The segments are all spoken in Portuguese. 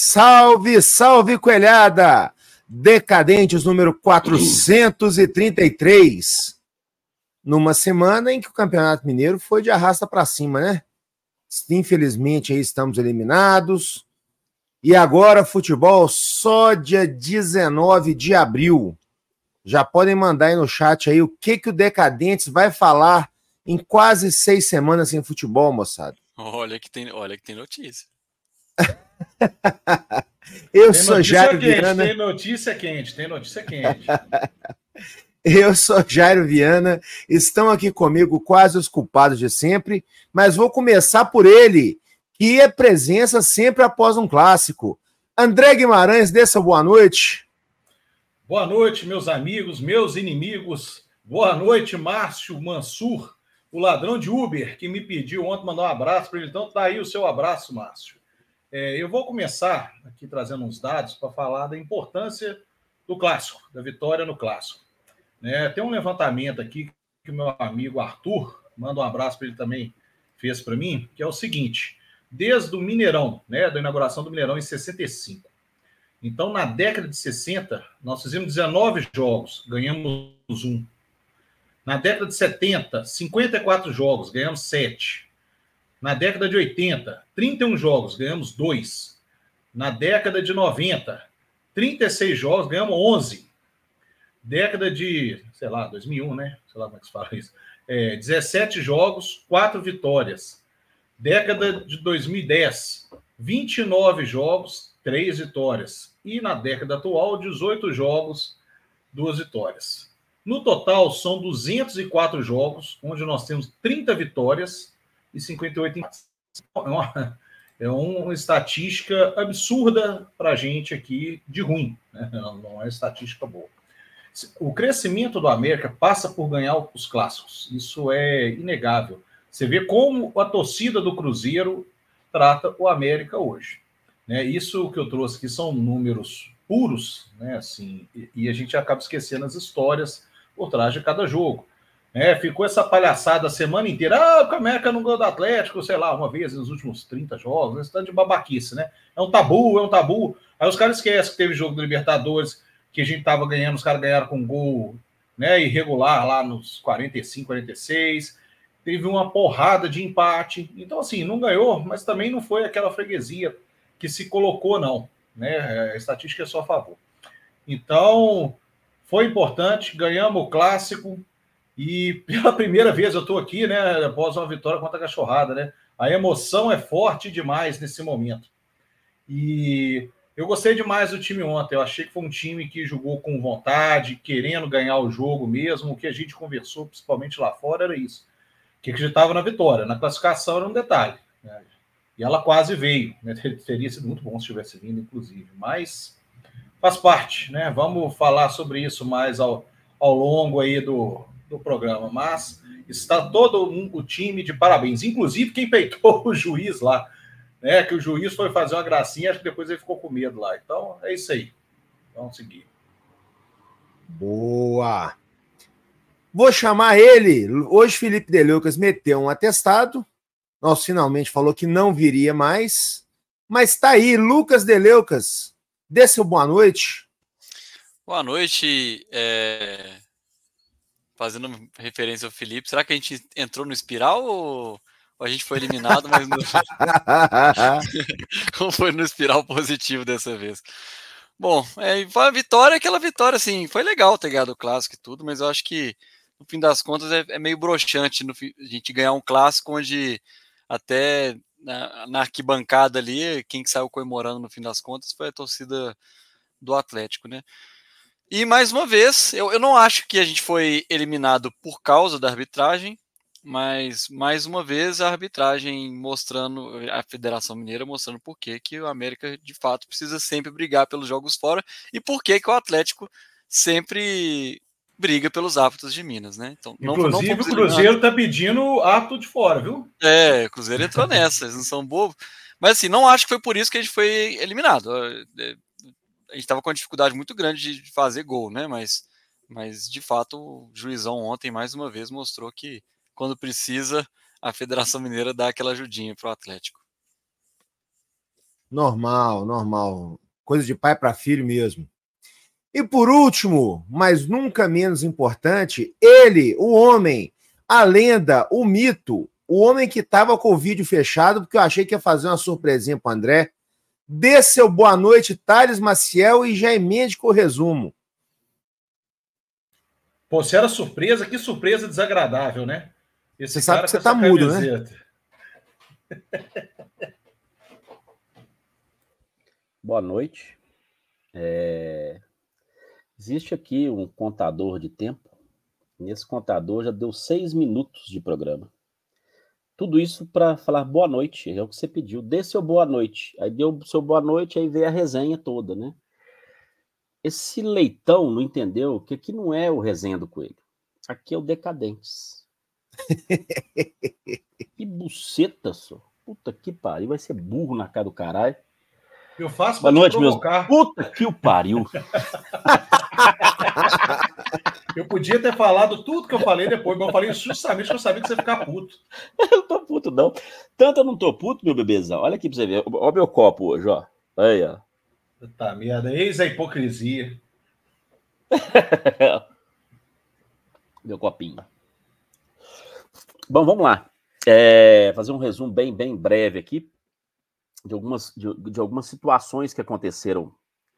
Salve, salve, coelhada! Decadentes número 433. Numa semana em que o Campeonato Mineiro foi de arrasta para cima, né? Infelizmente, aí estamos eliminados. E agora, futebol só dia 19 de abril. Já podem mandar aí no chat aí o que o Decadentes vai falar em quase 6 semanas sem futebol, moçada. Olha que tem notícia. Eu sou Jairo Viana. Tem notícia quente. Eu sou Jairo Viana. Estão aqui comigo quase os culpados de sempre, mas vou começar por ele, que é presença sempre após um clássico. André Guimarães, dê sua boa noite. Boa noite, meus amigos, meus inimigos. Boa noite, Márcio Mansur, o ladrão de Uber, que me pediu ontem mandar um abraço para ele. Então tá aí o seu abraço, Márcio. Eu vou começar aqui trazendo uns dados para falar da importância do clássico, da vitória no clássico. Tem um levantamento aqui que o meu amigo Arthur, manda um abraço para ele também, fez para mim, que é o seguinte: desde o Mineirão, da inauguração do Mineirão em 65. Então, na década de 60, nós fizemos 19 jogos, ganhamos 1. Na década de 70, 54 jogos, ganhamos 7. Na década de 80, 31 jogos, ganhamos 2. Na década de 90, 36 jogos, ganhamos 11. Década de, 2001, né? Sei lá como é que se fala isso. 17 jogos, 4 vitórias. Década de 2010, 29 jogos, 3 vitórias. E na década atual, 18 jogos, 2 vitórias. No total, são 204 jogos, onde nós temos 30 vitórias e 58 empates. É uma estatística absurda para a gente aqui, de ruim, né? Não é estatística boa. O crescimento do América passa por ganhar os clássicos. Isso é inegável. Você vê como a torcida do Cruzeiro trata o América hoje. Isso que eu trouxe aqui são números puros, assim, e a gente acaba esquecendo as histórias por trás de cada jogo. Ficou essa palhaçada a semana inteira. O América não ganhou do Atlético, uma vez nos últimos 30 jogos. Esse tanto de babaquice, né? É um tabu. Aí os caras esquecem que teve jogo do Libertadores, que a gente estava ganhando, os caras ganharam com um gol irregular lá nos 45, 46. Teve uma porrada de empate. Então, assim, não ganhou, mas também não foi aquela freguesia que se colocou, não. A estatística é só a favor. Então, foi importante, ganhamos o clássico e pela primeira vez eu estou aqui, após uma vitória contra a Cachorrada, A emoção é forte demais nesse momento. E eu gostei demais do time ontem. Eu achei que foi um time que jogou com vontade, querendo ganhar o jogo mesmo. O que a gente conversou, principalmente lá fora, era isso. Que acreditava na vitória. Na classificação era um detalhe. E ela quase veio. Teria sido muito bom se tivesse vindo, inclusive. Mas faz parte, Vamos falar sobre isso mais ao longo aí do programa. Mas está todo o time de parabéns. Inclusive quem peitou o juiz lá. Que o juiz foi fazer uma gracinha, acho que depois ele ficou com medo lá. Então, é isso aí. Vamos seguir. Boa! Vou chamar ele. Hoje, Felipe Deleucas meteu um atestado. Nós finalmente falou que não viria mais. Mas tá aí, Lucas Deleucas. Dê seu boa noite. Boa noite. Fazendo referência ao Felipe, será que a gente entrou no espiral ou a gente foi eliminado, mas não foi no espiral positivo dessa vez? Bom, foi a vitória, aquela vitória, assim, foi legal ter ganhado o clássico e tudo, mas eu acho que, no fim das contas, é meio broxante a gente ganhar um clássico onde até na arquibancada ali, quem que saiu comemorando no fim das contas foi a torcida do Atlético, E mais uma vez, eu não acho que a gente foi eliminado por causa da arbitragem, mas mais uma vez a arbitragem mostrando, a Federação Mineira mostrando por que o América de fato precisa sempre brigar pelos jogos fora e por que o Atlético sempre briga pelos árbitros de Minas, Então, inclusive o Cruzeiro está pedindo árbitro de fora, viu? O Cruzeiro entrou nessa, eles não são bobos. Mas assim, não acho que foi por isso que a gente foi eliminado. A gente estava com uma dificuldade muito grande de fazer gol, Mas de fato, o juizão ontem, mais uma vez, mostrou que quando precisa, a Federação Mineira dá aquela ajudinha para o Atlético. Normal. Coisa de pai para filho mesmo. E por último, mas nunca menos importante, ele, o homem, a lenda, o mito, o homem que estava com o vídeo fechado, porque eu achei que ia fazer uma surpresinha para o André. Dê seu boa noite, Thales Maciel, e já emende com o resumo. Pô, se era surpresa, que surpresa desagradável, né? Esse você sabe cara que você com tá essa mudo, camiseta. né? Boa noite. Existe aqui um contador de tempo. Nesse contador já deu 6 minutos de programa. Tudo isso para falar boa noite, é o que você pediu. Dê seu boa noite. Aí deu seu boa noite, aí veio a resenha toda, né? Esse leitão não entendeu que aqui não é o resenha do coelho. Aqui é o Decadentes. Que buceta, só. Puta que pariu. Vai ser burro na cara do caralho. Eu faço boa pra noite, te provocar. Puta que o pariu. Eu podia ter falado tudo que eu falei depois, mas eu falei justamente que eu sabia que você ia ficar puto. Eu não tô puto, não. Tanto eu não tô puto, meu bebezão. Olha aqui pra você ver. Olha o meu copo hoje, ó. Aí, ó. Tá merda, eis a hipocrisia. Meu copinho. Bom, vamos lá. Fazer um resumo bem breve aqui de algumas situações que aconteceram.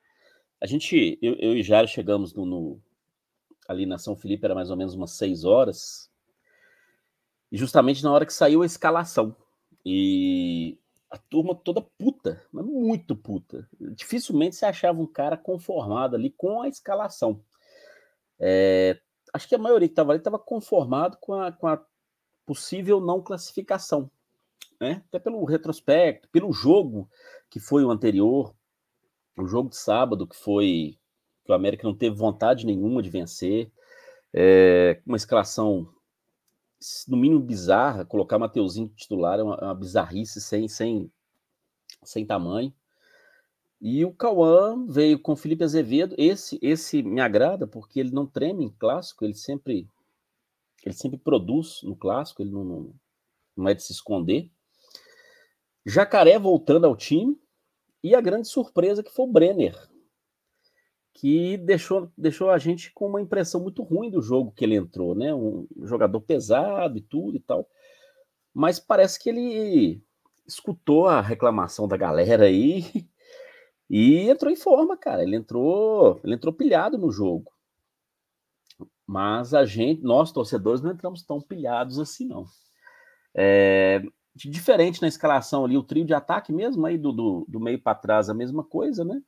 Eu e Jário chegamos ali na São Felipe, era mais ou menos umas 6 horas, e justamente na hora que saiu a escalação. E a turma toda puta, mas muito puta. Dificilmente você achava um cara conformado ali com a escalação. Acho que a maioria que estava ali estava conformado com a possível não classificação, né? Até pelo retrospecto, pelo jogo que foi o anterior, o jogo de sábado, que o América não teve vontade nenhuma de vencer, uma escalação no mínimo bizarra. Colocar Mateuzinho titular é uma bizarrice sem tamanho. E o Cauã veio com o Felipe Azevedo. Esse me agrada, porque ele não treme em clássico, ele sempre produz no clássico, ele não é de se esconder. Jacaré voltando ao time, e a grande surpresa que foi o Brenner, que deixou a gente com uma impressão muito ruim do jogo que ele entrou, né? Um jogador pesado e tudo e tal, mas parece que ele escutou a reclamação da galera aí e entrou em forma, cara. Ele entrou pilhado no jogo. Mas nós torcedores, não entramos tão pilhados assim, não. Diferente na escalação ali, o trio de ataque mesmo, aí do meio para trás, a mesma coisa, né?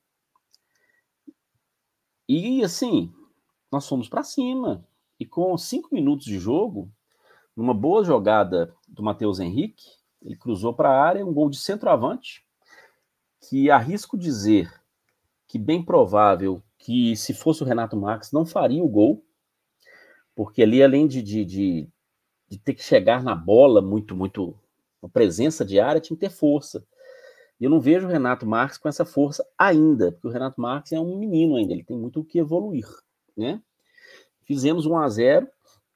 E assim, nós fomos para cima. E com 5 minutos de jogo, numa boa jogada do Matheus Henrique, ele cruzou para a área, um gol de centroavante, que arrisco dizer que bem provável que, se fosse o Renato Marques, não faria o gol, porque ali, além de ter que chegar na bola muito, a presença de área, tinha que ter força. E eu não vejo o Renato Marques com essa força ainda, porque o Renato Marques é um menino ainda, ele tem muito o que evoluir, né? Fizemos 1-0,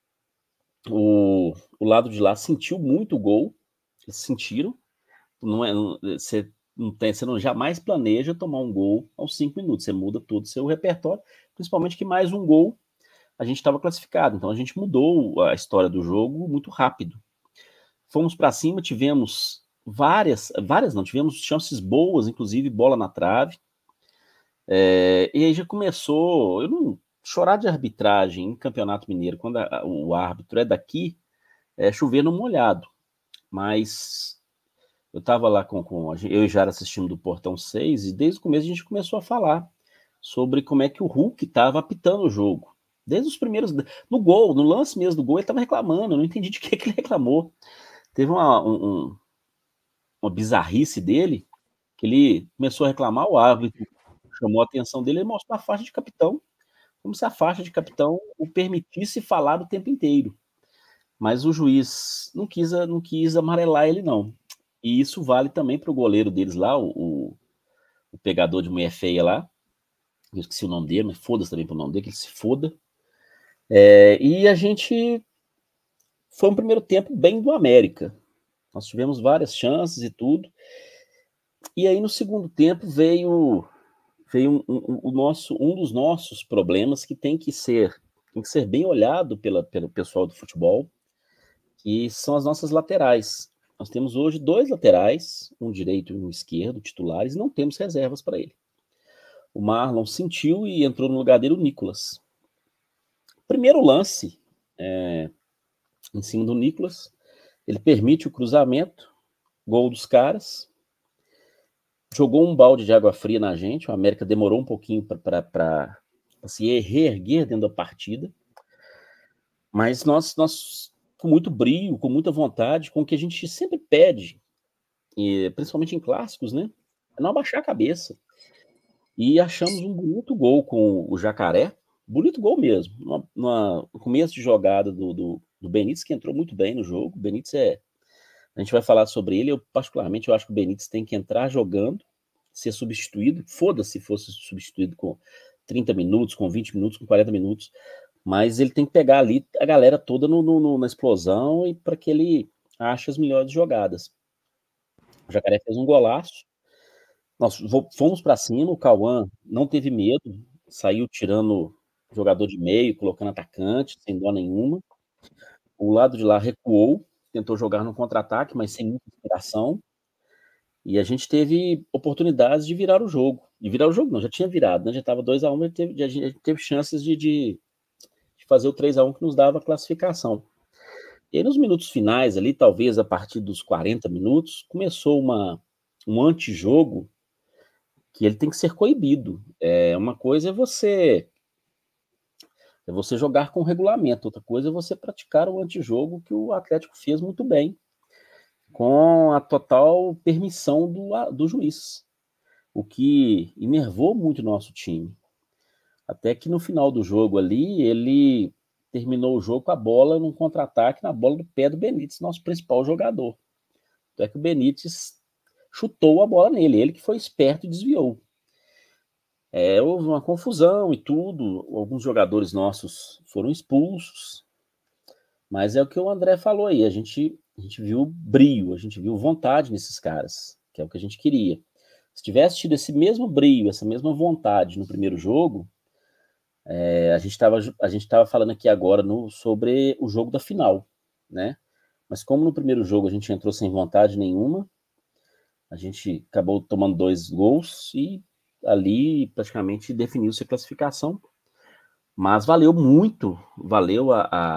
o lado de lá sentiu muito o gol, eles sentiram, você não jamais planeja tomar um gol aos 5 minutos, você muda todo o seu repertório, principalmente que mais um gol a gente estava classificado, então a gente mudou a história do jogo muito rápido. Fomos para cima, tivemos tivemos chances boas, inclusive bola na trave, e aí já começou, eu não chorar de arbitragem em Campeonato Mineiro, quando o árbitro é daqui, chover no molhado, mas eu estava lá eu e Jara assistindo do Portão 6, e desde o começo a gente começou a falar sobre como é que o Hulk estava apitando o jogo. Desde os primeiros, no gol, no lance mesmo do gol, ele estava reclamando, eu não entendi de que ele reclamou. Teve uma bizarrice dele, que ele começou a reclamar, o árbitro chamou a atenção dele, ele mostrou a faixa de capitão, como se a faixa de capitão o permitisse falar o tempo inteiro. Mas o juiz não quis amarelar ele, não. E isso vale também para o goleiro deles lá, o pegador de mulher feia lá, eu esqueci o nome dele, mas foda-se também pro nome dele, que ele se foda. E a gente foi um primeiro tempo bem do América. Nós tivemos várias chances e tudo. E aí, no segundo tempo, veio um dos nossos problemas que tem que ser bem olhado pelo pessoal do futebol, que são as nossas laterais. Nós temos hoje 2 laterais, um direito e um esquerdo, titulares, e não temos reservas para ele. O Marlon sentiu e entrou no lugar dele o Nicolas. Primeiro lance, em cima do Nicolas, ele permite o cruzamento, gol dos caras, jogou um balde de água fria na gente, o América demorou um pouquinho para se reerguer dentro da partida, mas nós com muito brio, com muita vontade, com o que a gente sempre pede, e principalmente em clássicos, né? É não abaixar a cabeça. E achamos um bonito gol com o Jacaré, bonito gol mesmo, no começo de jogada do Benítez, que entrou muito bem no jogo. O Benítez a gente vai falar sobre ele, eu particularmente eu acho que o Benítez tem que entrar jogando, ser substituído, foda-se se fosse substituído com 30 minutos, com 20 minutos, com 40 minutos, mas ele tem que pegar ali a galera toda na explosão e para que ele ache as melhores jogadas. O Jacaré fez um golaço, nós fomos para cima, o Cauã não teve medo, saiu tirando jogador de meio, colocando atacante, sem dó nenhuma. O lado de lá recuou, tentou jogar no contra-ataque, mas sem muita inspiração. E a gente teve oportunidades de virar o jogo. De virar o jogo não, já tinha virado, né? Já estava 2-1, a gente teve chances de fazer o 3-1 que nos dava a classificação. E aí nos minutos finais ali, talvez a partir dos 40 minutos, começou um antijogo que ele tem que ser coibido. Uma coisa é você jogar com regulamento, outra coisa é você praticar o antijogo que o Atlético fez muito bem, com a total permissão do juiz, o que enervou muito o nosso time. Até que no final do jogo ali, ele terminou o jogo com a bola num contra-ataque, na bola do pé do Benítez, nosso principal jogador. Até que o Benítez chutou a bola nele, ele que foi esperto e desviou. Houve uma confusão e tudo, alguns jogadores nossos foram expulsos, mas é o que o André falou aí, a gente viu brio, a gente viu vontade nesses caras, que é o que a gente queria. Se tivesse tido esse mesmo brio, essa mesma vontade no primeiro jogo, a gente estava falando aqui agora sobre o jogo da final, né? Mas como no primeiro jogo a gente entrou sem vontade nenhuma, a gente acabou tomando 2 gols e ali praticamente definiu-se a classificação. Mas valeu muito, valeu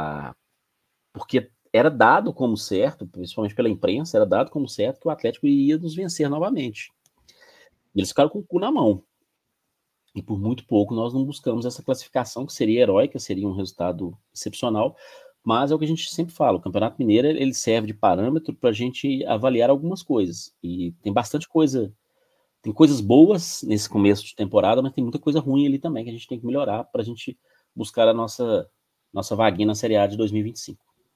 porque era dado como certo, principalmente pela imprensa, era dado como certo que o Atlético iria nos vencer novamente. E eles ficaram com o cu na mão. E por muito pouco nós não buscamos essa classificação, que seria heróica, seria um resultado excepcional, mas é o que a gente sempre fala, o Campeonato Mineiro ele serve de parâmetro para a gente avaliar algumas coisas, e tem bastante coisa, tem coisas boas nesse começo de temporada, mas tem muita coisa ruim ali também que a gente tem que melhorar para a gente buscar a nossa vaguinha na Série A de 2025.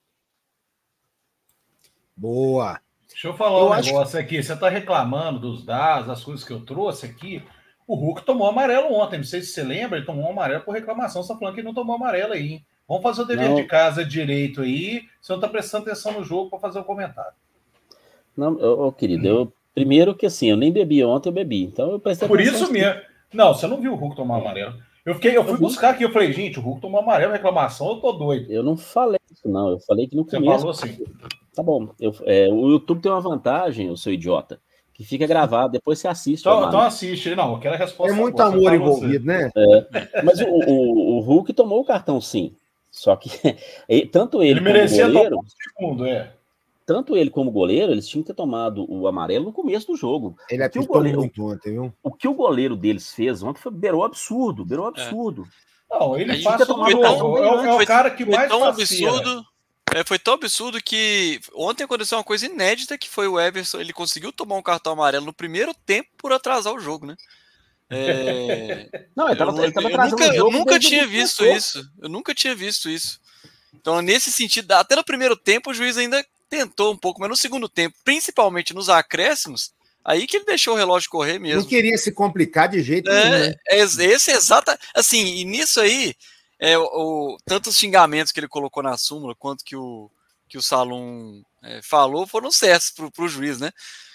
Boa! Deixa eu falar um negócio aqui. Você está reclamando dos dados, das coisas que eu trouxe aqui. O Hulk tomou amarelo ontem. Não sei se você lembra, ele tomou um amarelo por reclamação. Você está falando que ele não tomou amarelo aí, hein? Vamos fazer o dever de casa direito aí. Você não está prestando atenção no jogo para fazer o comentário. Não, querido, primeiro que assim, eu nem bebi ontem, eu bebi. Então eu prestei atenção. Por isso mesmo. Não, você não viu o Hulk tomar amarelo. Eu fui buscar aqui, eu falei, gente, o Hulk tomou amarelo, reclamação, eu tô doido. Eu não falei isso, não. Eu falei que no começo... Você falou assim. Tá bom. O YouTube tem uma vantagem, o seu idiota, que fica gravado, depois você assiste. Então assiste. Não, eu quero a resposta. É muito amor envolvido, né? Mas o Hulk tomou o cartão, sim. Só que tanto ele merecia como goleiro... tomar um segundo, Tanto ele como o goleiro, eles tinham que ter tomado o amarelo no começo do jogo. Ele apitou muito ontem, viu? O que o goleiro deles fez ontem beirou absurdo. Não, ele faz o jogo. É o cara que mais absurdo. Foi tão absurdo que ontem aconteceu uma coisa inédita, que foi o Everson, ele conseguiu tomar um cartão amarelo no primeiro tempo por atrasar o jogo, né? Não, ele tava atrasando o jogo. Eu nunca tinha visto isso. Eu nunca tinha visto isso. Então, nesse sentido, até no primeiro tempo, o juiz ainda tentou um pouco, mas no segundo tempo, principalmente nos acréscimos, aí que ele deixou o relógio correr mesmo. Não queria se complicar de jeito nenhum, né? Esse é exata. Assim, e nisso aí, tanto os xingamentos que ele colocou na súmula, quanto que o Salum falou, foram certos pro juiz, né?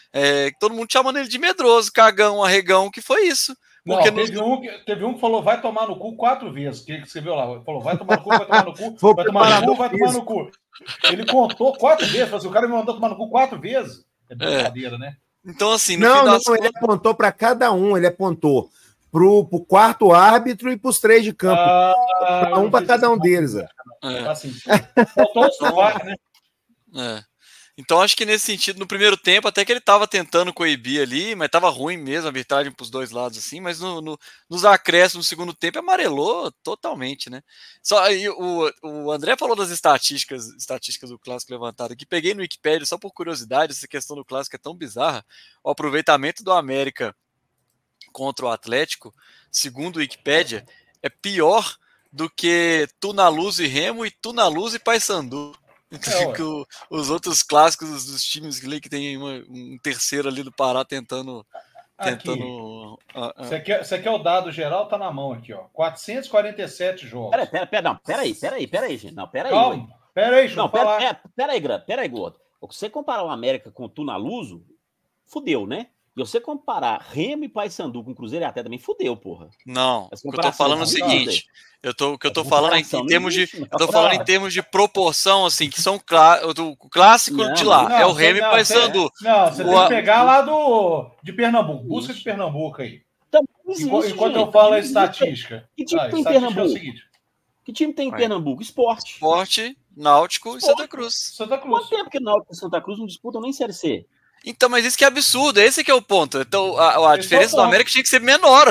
todo mundo chamando ele de medroso, cagão, arregão, que foi isso. Não, teve um que falou, vai tomar no cu 4 vezes. Que escreveu lá? Falou, vai tomar no cu, vai tomar no cu, vai tomar no cu, vai tomar no cu. Ele contou 4 vezes. Falou assim, o cara me mandou tomar no cu 4 vezes. É brincadeira, né? Então, assim, ele apontou para cada um, ele apontou pro quarto árbitro e para os 3 de campo. Para cada um deles. Assim, faltou o VAR, né? Então, acho que nesse sentido, no primeiro tempo, até que ele estava tentando coibir ali, mas estava ruim mesmo a arbitragem para os 2 lados, assim, mas nos acréscimos no segundo tempo amarelou totalmente, né? Só aí o André falou das estatísticas do Clássico levantado aqui, peguei no Wikipedia só por curiosidade, essa questão do Clássico é tão bizarra. O aproveitamento do América contra o Atlético, segundo o Wikipedia, é pior do que Tunaluz e Remo e Tunaluz e Paysandu. Que os outros clássicos dos times que tem um terceiro ali do Pará tentando. Você quer o dado geral? Tá na mão aqui, ó. 447 jogos. Peraí, gente. Não, peraí. Calma, peraí, deixa eu falar. Peraí, Gordo. Se você comparar o América com o Tunaluso, fudeu, né? E você comparar Remo e Paysandu com Cruzeiro e até também fudeu, porra. Não, o que eu tô falando é o seguinte. O que eu tô falando em termos de. Eu tô falando em termos de proporção, assim, que são o clássico de lá. É o Remo e Paysandu. Você tem que pegar lá de Pernambuco. Busca de Pernambuco aí. Então, enquanto eu falo a estatística. Que time tem em Pernambuco? É o seguinte. Que time tem em Pernambuco? Esporte, Náutico e Santa Cruz. Quanto tempo que Náutico e Santa Cruz não disputam nem Série C? Então, mas isso que é absurdo, esse que é o ponto. Então, a diferença do América tinha que ser menor.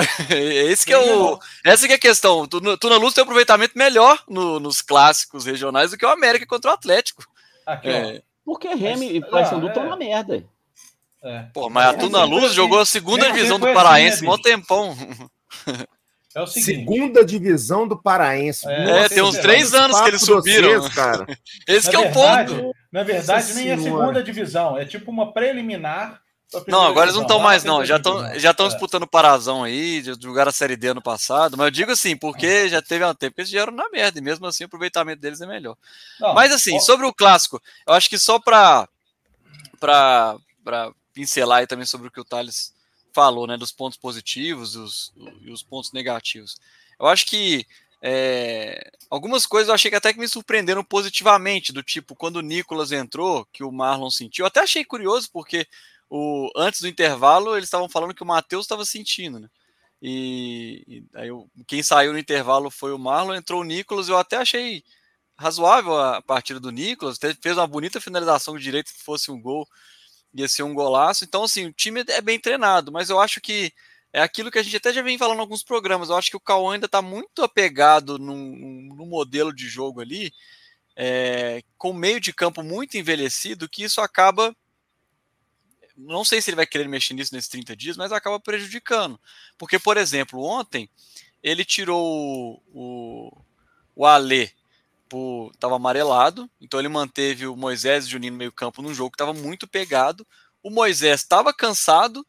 Essa que é a questão. Tunaluz tem um aproveitamento melhor nos clássicos regionais do que o América contra o Atlético. Aqui, porque Remo e Paysandu estão na merda. Mas a Tunaluz jogou a segunda divisão do Paraense, mó tempão. É o seguinte. Segunda divisão do Paraense. Tem uns 3 anos que eles subiram. Cara. Esse que é o ponto. Na verdade, nem é segunda divisão. É tipo uma preliminar. Não, agora eles não estão mais, não. Já estão disputando o Parazão aí, jogaram a Série D ano passado. Mas eu digo assim, porque já teve um tempo que eles vieram na merda. E mesmo assim o aproveitamento deles é melhor. Mas assim, sobre o Clássico, eu acho que só para pincelar aí também sobre o que o Thales falou, né, dos pontos positivos e os pontos negativos. Eu acho que algumas coisas eu achei que até que me surpreenderam positivamente, do tipo, quando o Nicolas entrou, que o Marlon sentiu, eu até achei curioso, porque antes do intervalo eles estavam falando que o Matheus estava sentindo, né? E aí quem saiu no intervalo foi o Marlon, entrou o Nicolas, eu até achei razoável a partida do Nicolas, fez uma bonita finalização de direito, que fosse um gol, ia ser um golaço. Então, assim, o time é bem treinado, mas eu acho que é aquilo que a gente até já vem falando em alguns programas. Eu acho que o Cauã ainda está muito apegado no modelo de jogo ali, com meio de campo muito envelhecido, que isso acaba. Não sei se ele vai querer mexer nisso nesses 30 dias, mas acaba prejudicando. Porque, por exemplo, ontem ele tirou o Alê, estava amarelado, então ele manteve o Moisés e o Juninho no meio campo num jogo que estava muito pegado. O Moisés estava cansado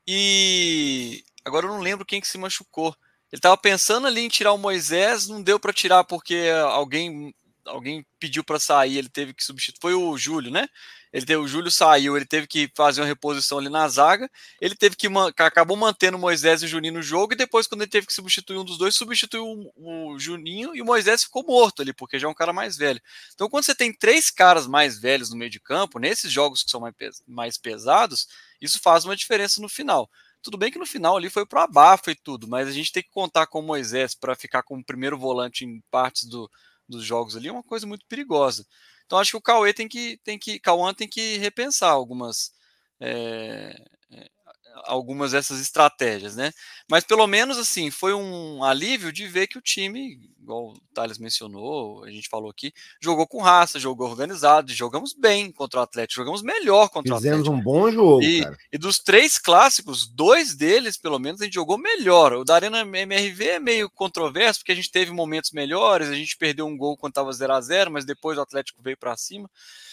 e agora eu não lembro quem que se machucou. Ele estava pensando ali em tirar o Moisés, não deu para tirar porque alguém pediu para sair, ele teve que substituir. Foi o Júlio, né? O Júlio saiu, ele teve que fazer uma reposição ali na zaga, ele teve que acabou mantendo o Moisés e o Juninho no jogo, e depois, quando ele teve que substituir um dos dois, substituiu o Juninho, e o Moisés ficou morto ali, porque já é um cara mais velho. Então, quando você tem 3 caras mais velhos no meio de campo, nesses jogos que são mais pesados, isso faz uma diferença no final. Tudo bem que no final ali foi pro abafo e tudo, mas a gente tem que contar com o Moisés para ficar como primeiro volante em partes dos jogos ali, é uma coisa muito perigosa. Então acho que o Cauã tem que repensar algumas dessas estratégias, né? Mas pelo menos assim, foi um alívio de ver que o time, igual o Thales mencionou, a gente falou aqui, jogou com raça, jogou organizado, jogamos bem contra o Atlético, jogamos melhor contra o Atlético. Fizemos um bom jogo, cara. E dos 3 clássicos, 2 deles, pelo menos, a gente jogou melhor. O da Arena MRV é meio controverso, porque a gente teve momentos melhores, a gente perdeu um gol quando estava 0-0, mas depois o Atlético veio para cima.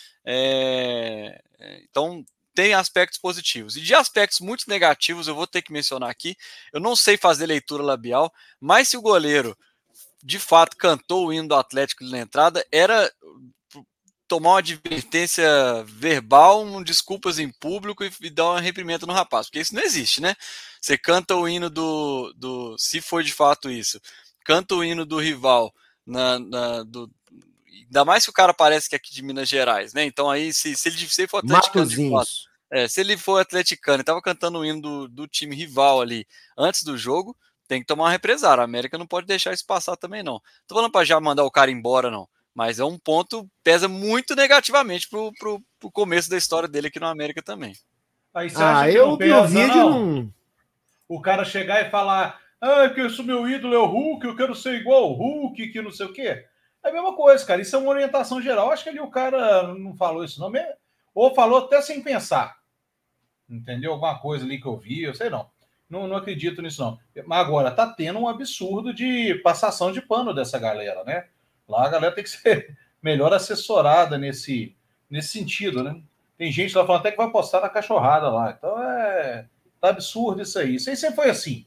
Então, tem aspectos positivos. E de aspectos muito negativos, eu vou ter que mencionar aqui. Eu não sei fazer leitura labial, mas se o goleiro de fato cantou o hino do Atlético na entrada, era tomar uma advertência verbal, desculpas em público e dar uma reprimenda no rapaz, porque isso não existe, né? Você canta o hino se for de fato isso, canta o hino do rival, ainda mais que o cara parece que é aqui de Minas Gerais, né? Então aí, se ele for atleticano de fato, se ele for atleticano e estava cantando o hino do time rival ali antes do jogo, tem que tomar uma represária. A América não pode deixar isso passar também, não. Tô falando para já mandar o cara embora, não. Mas é um ponto, pesa muito negativamente pro começo da história dele aqui no América também. Aí você acha que não pesa, o vídeo não... O cara chegar e falar, que eu sou meu ídolo, é o Hulk, eu quero ser igual ao Hulk, que não sei o quê. É a mesma coisa, cara. Isso é uma orientação geral. Acho que ali o cara não falou isso, não. Ou falou até sem pensar. Entendeu? Alguma coisa ali que eu vi, eu sei não. Não acredito nisso, não. Mas agora, tá tendo um absurdo de passação de pano dessa galera, né? Lá a galera tem que ser melhor assessorada nesse sentido, né? Tem gente lá falando até que vai postar na cachorrada lá. Então tá absurdo isso aí. Isso aí sempre foi assim.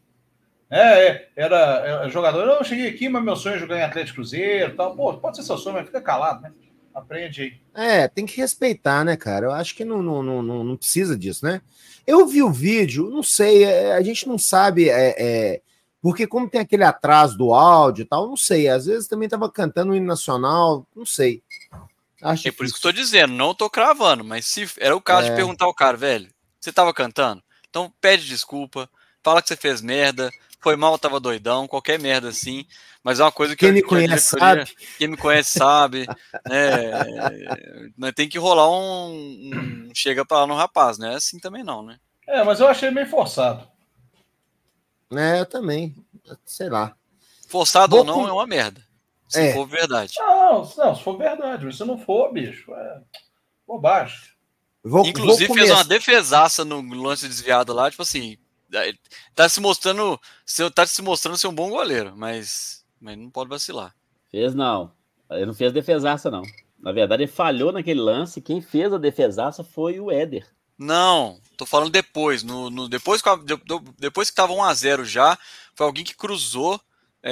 Era jogador. Eu cheguei aqui, mas meu sonho é jogar em Atlético Cruzeiro e tal. Pô, pode ser seu sonho, mas fica calado, né? Aprende aí. Tem que respeitar, né, cara? Eu acho que não precisa disso, né? Eu vi o vídeo, não sei, a gente não sabe, porque como tem aquele atraso do áudio e tal, não sei, às vezes também tava cantando o hino nacional, não sei. Acho por isso que eu tô dizendo, não tô cravando, mas se era o caso de perguntar ao cara, velho, você tava cantando? Então pede desculpa, fala que você fez merda, foi mal, tava doidão, qualquer merda assim, mas é uma coisa que quem me conhece sabe. Quem me conhece sabe, né? Tem que rolar chega pra lá no rapaz, né? Assim também não, né? Mas eu achei meio forçado. Eu também, sei lá. Forçado ou não é uma merda, se for verdade. Não, se for verdade, mas se não for, bicho, bobagem. Inclusive fez uma defesaça no lance desviado lá, tipo assim, tá se mostrando ser um bom goleiro, mas não pode vacilar. Fez não, ele não fez defesaça não. Na verdade ele falhou naquele lance, quem fez a defesaça foi o Éder. Não, tô falando depois, depois que tava 1-0 já, foi alguém que cruzou.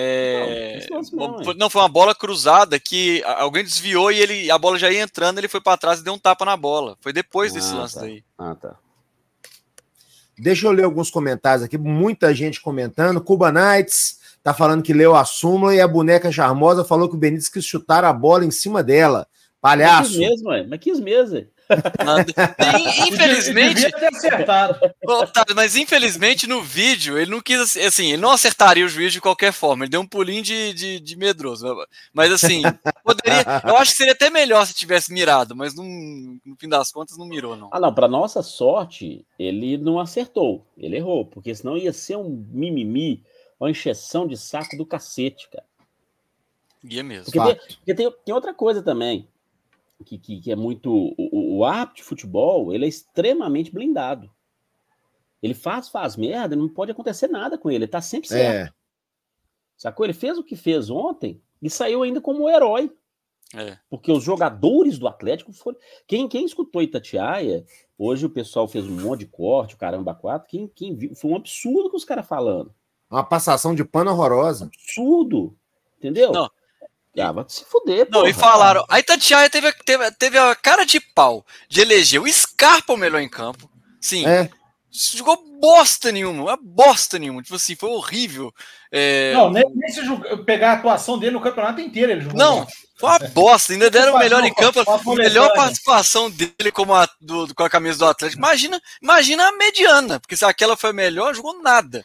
Não, foi uma bola cruzada que alguém desviou e a bola já ia entrando, ele foi para trás e deu um tapa na bola. Foi depois desse lance daí. Tá. Deixa eu ler alguns comentários aqui, muita gente comentando. Cuba Knights tá falando que leu a súmula e a boneca charmosa falou que o Benítez quis chutar a bola em cima dela. Palhaço. Mas quis mesmo. Infelizmente, mas infelizmente no vídeo ele não quis, assim, ele não acertaria o juiz de qualquer forma, ele deu um pulinho de medroso, mas assim, eu acho que seria até melhor se tivesse mirado, mas no fim das contas não mirou, não. Não, para nossa sorte, ele não acertou, ele errou, porque senão ia ser um mimimi, uma encheção de saco do cacete, cara. Ia mesmo. Porque tem outra coisa também, que é muito... O árbitro de futebol, ele é extremamente blindado. Ele faz merda, não pode acontecer nada com ele, ele tá sempre certo. Sacou? Ele fez o que fez ontem e saiu ainda como herói. Porque os jogadores do Atlético foram... Quem escutou Itatiaia, hoje o pessoal fez um monte de corte, o caramba 4, quem viu, foi um absurdo que os caras falando. Uma passação de pano horrorosa. Absurdo, entendeu? Não. Vai se fuder, não, porra. E falaram, a Itatiaia teve a cara de pau de eleger o Scarpa o melhor em campo. Sim. Jogou bosta nenhuma. Tipo assim, foi horrível. Não, nem se pegar a atuação dele no campeonato inteiro, ele jogou. Não, foi uma bosta. Ainda deram o melhor em campo. A melhor participação dele com a camisa do Atlético. Imagina a mediana, porque se aquela foi a melhor, jogou nada.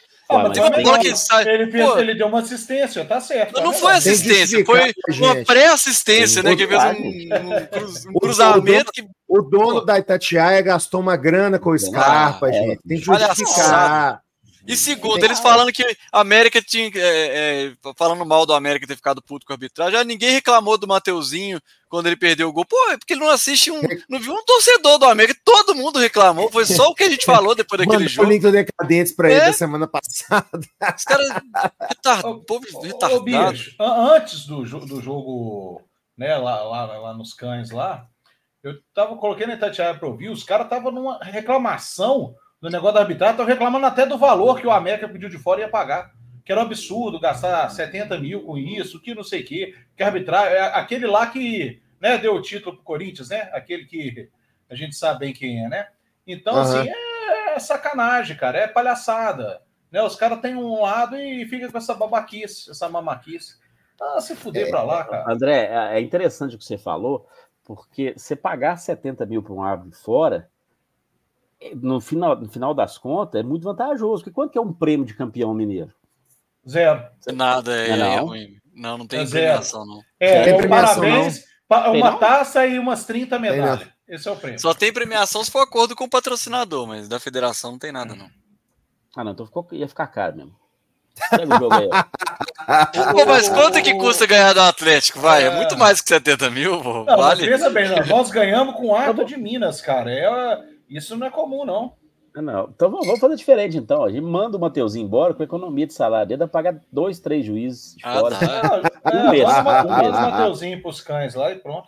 Ele deu uma assistência, tá certo. Não foi assistência, foi uma pré-assistência, né? Que fez um cruzamento que. O dono da Itatiaia gastou uma grana com o Scarpa, gente. Tem que justificar. E segundo, eles falando que a América tinha. Falando mal do América ter ficado puto com a arbitragem, já ninguém reclamou do Mateuzinho quando ele perdeu o gol. Pô, é porque ele não assiste não viu um torcedor do América. Todo mundo reclamou. Foi só o que a gente falou depois daquele jogo. O link do Decadentes pra ele da semana passada. Os caras. Retardado. Antes do jogo, né, lá nos Cães lá, eu coloquei na Itatiaia pra ouvir, os caras estavam numa reclamação do negócio da arbitragem, estão reclamando até do valor que o América pediu de fora e ia pagar. Que era um absurdo gastar 70 mil com isso, que não sei o quê. Que arbitrar, aquele lá que né, deu o título pro Corinthians, né? Aquele que a gente sabe bem quem é, né? Então, assim, é sacanagem, cara, é palhaçada. Né? Os caras têm um lado e fica com essa babaquice, essa mamaquice. Ah, se fuder pra lá, cara. André, é interessante o que você falou, porque você pagar 70 mil para um árbitro fora, no final das contas, é muito vantajoso. Porque quanto que é um prêmio de campeão mineiro? Zero. Nada, é ruim. Não tem premiação, não. Tem premiação, parabéns, não. Uma taça e umas 30 medalhas. Esse é o prêmio. Só tem premiação se for acordo com o patrocinador, mas da federação não tem nada, não. Ah, não, então ia ficar caro mesmo. Pega o jogo aí. Pô, mas quanto que custa ganhar do Atlético? Vai, é muito mais que 70 mil, pô. Não, vale. Pensa bem, nós ganhamos com o Ato de Minas, cara. Isso não é comum, não. Não. Então vamos fazer diferente, então. A gente manda o Mateuzinho embora com a economia de salário dele, dá pra pagar 2, 3 juízes de fora. Um mês. Manda o Mateuzinho pros cães lá e pronto.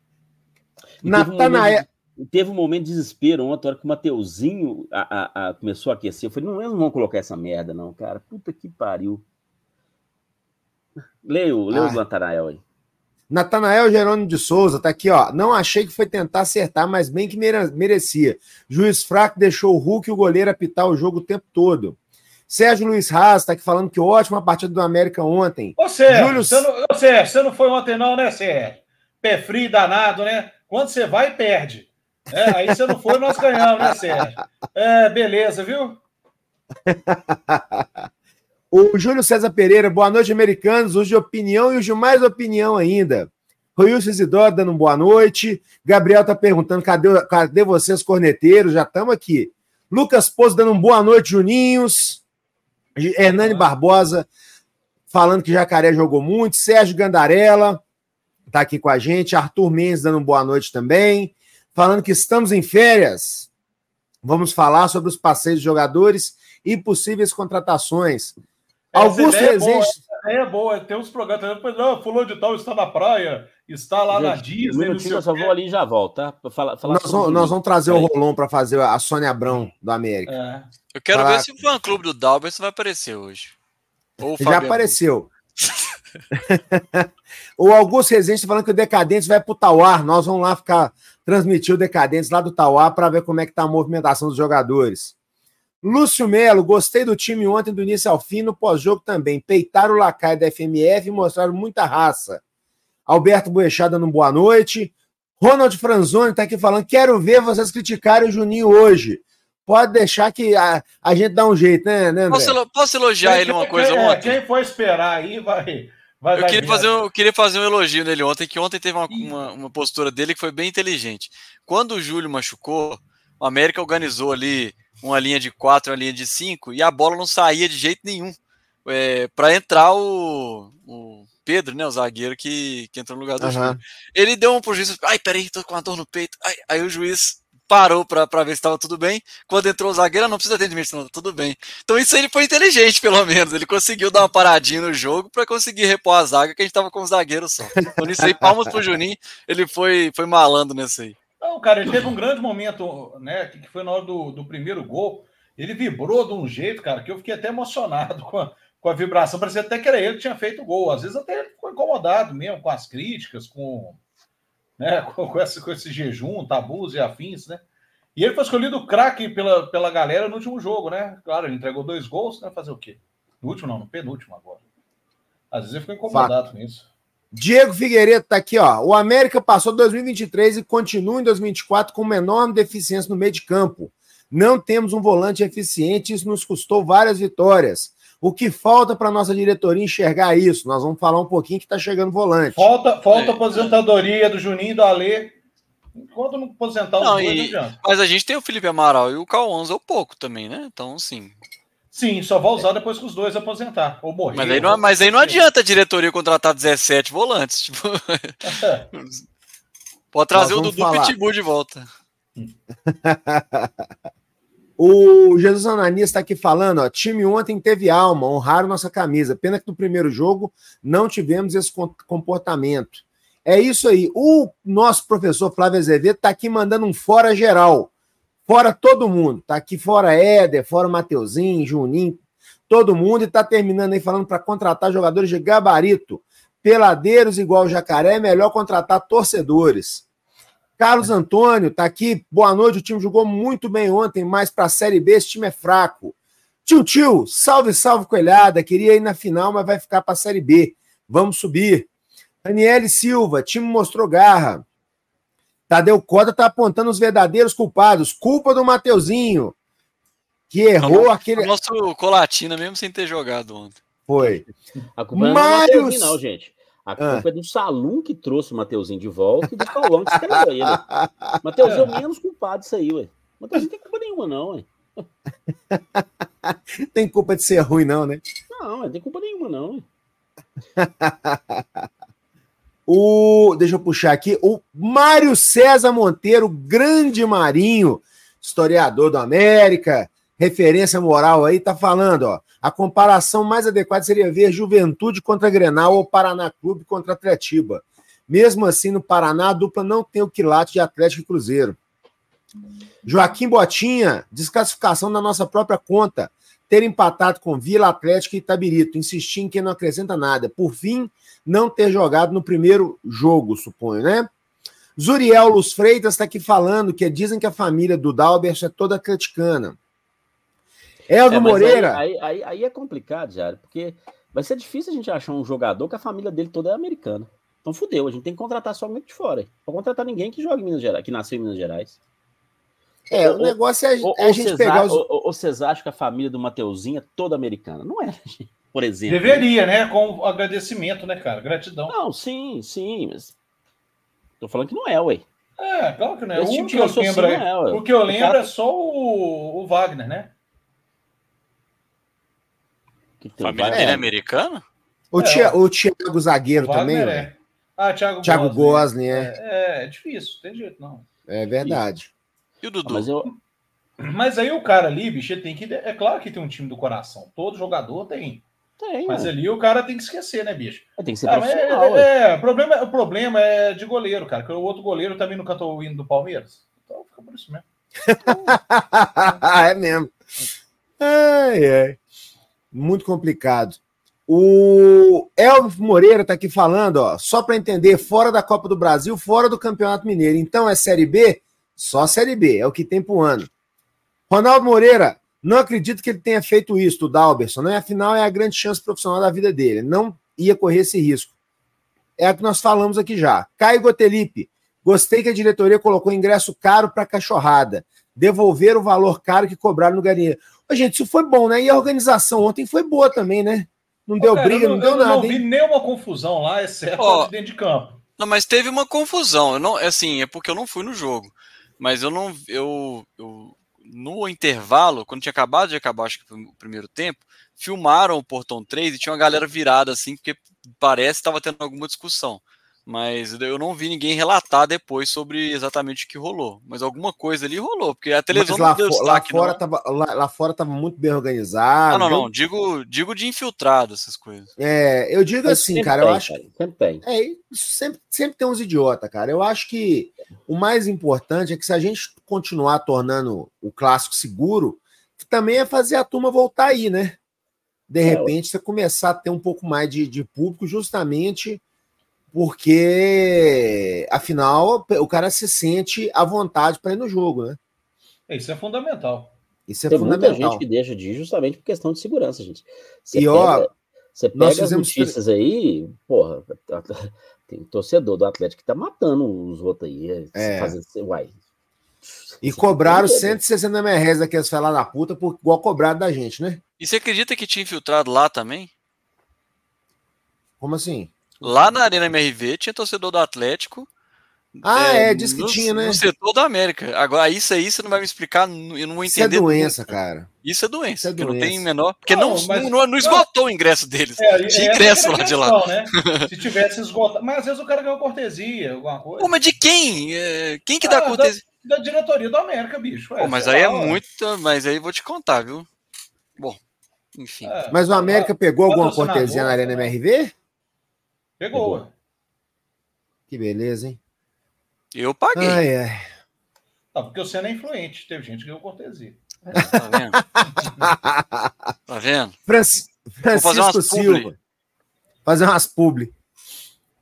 Teve um momento de desespero ontem, a hora que o Mateuzinho começou a aquecer. Eu falei, não vão colocar essa merda, não, cara. Puta que pariu. Leia o Natanael aí. Natanael Jerônimo de Souza, tá aqui, ó. Não achei que foi tentar acertar, mas bem que merecia. Juiz fraco deixou o Hulk e o goleiro apitar o jogo o tempo todo. Sérgio Luiz Haas tá aqui falando que ótima partida do América ontem. Ô, Sérgio, você não foi ontem não, né, Sérgio? Pé frio danado, né? Quando você vai, perde. Aí você não foi, nós ganhamos, né, Sérgio? Beleza, viu? O Júlio César Pereira, boa noite, americanos. Os de opinião e os de mais opinião ainda. Roilson Isidoro dando boa noite. Gabriel tá perguntando, cadê vocês, corneteiros? Já estamos aqui. Lucas Pozo dando boa noite, Juninhos. Hernani Barbosa falando que Jacaré jogou muito. Sérgio Gandarella tá aqui com a gente. Arthur Mendes dando boa noite também. Falando que estamos em férias. Vamos falar sobre os passeios de jogadores e possíveis contratações. Augusto Rezende. É boa, tem uns programas. Não, fulano de tal está na praia, está lá na Disney. Eu só vou ali e já volto, tá? Nós vamos trazer o Rolon para fazer a Sônia Abrão do América. Eu quero ver se o fã-clube do Dalber vai aparecer hoje. Já apareceu. O Augusto Rezende falando que o Decadentes vai pro Tauá. Nós vamos lá transmitir o Decadentes lá do Tauá para ver como é que tá a movimentação dos jogadores. Lúcio Melo, gostei do time ontem do início ao fim, no pós-jogo também. Peitaram o Lacaio da FMF e mostraram muita raça. Alberto Boechat dando boa noite. Ronald Franzoni tá aqui falando, quero ver vocês criticarem o Juninho hoje. Pode deixar que a gente dá um jeito, né, André? Posso elogiar ele uma coisa ontem? Quem for esperar aí vai eu queria fazer um elogio nele ontem, que ontem teve uma postura dele que foi bem inteligente. Quando o Júlio machucou, o América organizou ali uma linha de 4, uma linha de 5, e a bola não saía de jeito nenhum. Para entrar o Pedro, né, o zagueiro que entrou no lugar do Júlio. Ele deu um pro juiz, peraí, tô com uma dor no peito. Aí o juiz parou para ver se estava tudo bem. Quando entrou o zagueiro, não precisa atendimento, não, tudo bem. Então isso aí ele foi inteligente, pelo menos. Ele conseguiu dar uma paradinha no jogo para conseguir repor a zaga, que a gente tava com o zagueiro só. Então nisso aí, palmas pro Juninho, ele foi malandro nesse aí. Não, cara, ele teve um grande momento, né, que foi na hora do primeiro gol. Ele vibrou de um jeito, cara, que eu fiquei até emocionado com a vibração. Parecia até que era ele que tinha feito o gol. Às vezes até ele ficou incomodado mesmo com as críticas, com esse jejum, tabus e afins, né? E ele foi escolhido craque pela galera no último jogo, né? Claro, ele entregou 2 gols, né? Fazer o quê? No último não, no penúltimo agora. Às vezes ele ficou incomodado com isso. Diego Figueiredo tá aqui, ó. O América passou 2023 e continua em 2024 com uma enorme deficiência no meio de campo. Não temos um volante eficiente, isso nos custou várias vitórias. O que falta para nossa diretoria enxergar isso? Nós vamos falar um pouquinho que tá chegando volante. Falta a aposentadoria do Juninho e do Alê. Enquanto não aposentar os dois, não adianta. Mas a gente tem o Felipe Amaral e o Cauãs ou pouco também, né? Então, sim. Sim, só vai usar depois que os dois aposentar ou morrer. Mas aí não adianta a diretoria contratar 17 volantes. Tipo... Pode trazer o Dudu Pitbull de volta. O Jesus Ananias está aqui falando, ó, time ontem teve alma, honraram nossa camisa. Pena que no primeiro jogo não tivemos esse comportamento. É isso aí. O nosso professor Flávio Azevedo está aqui mandando um fora geral. Fora todo mundo. Está aqui fora Éder, fora Mateuzinho, Juninho, todo mundo. E está terminando aí falando para contratar jogadores de gabarito. Peladeiros igual o Jacaré, é melhor contratar torcedores. Carlos Antônio tá aqui. Boa noite, o time jogou muito bem ontem, mas para a Série B esse time é fraco. Tio, salve, coelhada. Queria ir na final, mas vai ficar para a Série B. Vamos subir. Daniele Silva, time mostrou garra. Tadeu Cota tá apontando os verdadeiros culpados. Culpa do Mateuzinho, que errou aquele... O nosso Colatina, mesmo sem ter jogado ontem. Foi. A culpa não é do Mateuzinho, não, gente. A culpa é do Salum que trouxe o Mateuzinho de volta e do Paulão que escreveu ele. Mateuzinho é o menos culpado disso aí, ué. Mateuzinho não tem culpa nenhuma, não, ué. Tem culpa de ser ruim, não, né? Não tem culpa nenhuma, não, ué. Deixa eu puxar aqui. O Mário César Monteiro, grande Marinho, historiador do América, referência moral aí, tá falando, ó. A comparação mais adequada seria ver Juventude contra Grenal ou Paraná Clube contra Atletiba. Mesmo assim, no Paraná, a dupla não tem o quilate de Atlético e Cruzeiro. Joaquim Botinha, desclassificação da nossa própria conta. Ter empatado com Vila, Atlético e Itabirito. Insistir em quem não acrescenta nada. Por fim, não ter jogado no primeiro jogo, suponho, né? Zuriel Luz Freitas está aqui falando que dizem que a família do Dalberto é toda atleticana. Elvio Moreira... Aí é complicado, Jário, porque vai ser difícil a gente achar um jogador que a família dele toda é americana. Então fudeu, a gente tem que contratar somente de fora. Não contratar ninguém que jogue em Minas Gerais, que nasceu em Minas Gerais. O negócio é a gente pegar os... Ou vocês acham que a família do Mateuzinho é toda americana? Não é, por exemplo. Deveria, né? Com agradecimento, né, cara? Gratidão. Não, sim, mas... Tô falando que não é, ué. Claro que não é. Esse tipo de raciocínio O que eu lembro é só o Wagner, né? Família dele é americana? O Thiago Zagueiro também, né? Thiago Gosling, é difícil, tem jeito, não. É verdade. E o Dudu? Mas aí o cara ali, bicho, ele tem que... É claro que tem um time do coração. Todo jogador tem. Mas ali o cara tem que esquecer, né, bicho? Tem que ser profissional. O problema é de goleiro, cara. Que o outro goleiro também não cantou o hino do Palmeiras. Então fica por isso mesmo. É mesmo. Muito complicado. O Elvio Moreira tá aqui falando, ó, só para entender, fora da Copa do Brasil, fora do Campeonato Mineiro. Então é Série B? Só Série B, é o que tem pro ano. Ronaldo Moreira, não acredito que ele tenha feito isso, o Dalberson, né? Afinal, é a grande chance profissional da vida dele. Não ia correr esse risco. É o que nós falamos aqui já. Caio Gotelipe, gostei que a diretoria colocou ingresso caro para cachorrada. Devolver o valor caro que cobraram no galinheiro. Ô, gente, isso foi bom, né? E a organização ontem foi boa também, né? Não deu briga, não deu nada. Eu não vi nenhuma confusão lá, exceto de dentro de campo. Não, mas teve uma confusão. É porque eu não fui no jogo. Mas no intervalo, quando tinha acabado de acabar, acho que o primeiro tempo, filmaram o Portão 3 e tinha uma galera virada assim, porque parece que estava tendo alguma discussão. Mas eu não vi ninguém relatar depois sobre exatamente o que rolou. Mas alguma coisa ali rolou, porque a televisão não deu destaque. Lá fora estava muito bem organizado. Não. Digo de infiltrado, essas coisas. Eu digo assim, cara, eu acho que... Sempre tem. Sempre tem uns idiotas, cara. Eu acho que o mais importante é que se a gente continuar tornando o clássico seguro, também é fazer a turma voltar aí, né? De repente, você começar a ter um pouco mais de público, justamente... Porque, afinal, o cara se sente à vontade para ir no jogo, né? Isso é fundamental. Tem muita gente que deixa de ir justamente por questão de segurança, gente. Você pega as notícias aí, porra, tem torcedor do Atlético que tá matando os outros aí. E cobraram 160 mil daqueles falar da puta, igual cobrado da gente, né? E você acredita que tinha infiltrado lá também? Como assim? Lá na Arena MRV tinha torcedor do Atlético. Diz que tinha, né? No setor da América. Agora, isso aí você não vai me explicar, eu não vou entender. Isso é doença, cara. Isso é doença. Não tem menor. Porque não esgotou o ingresso deles. Tinha ingresso lá de lá. Né? Se tivesse esgotado. Mas às vezes o cara ganhou cortesia, alguma coisa. Mas de quem? Quem que dá cortesia? Da diretoria do América, bicho. Mas aí é muito. Mas aí vou te contar, viu? Bom, enfim. Mas o América pegou alguma cortesia na Arena MRV? Pegou. Que beleza, hein? Eu paguei. Porque você não é influente. Teve gente que ganhou cortesia. Tá vendo? Francisco Silva. Fazer umas publi.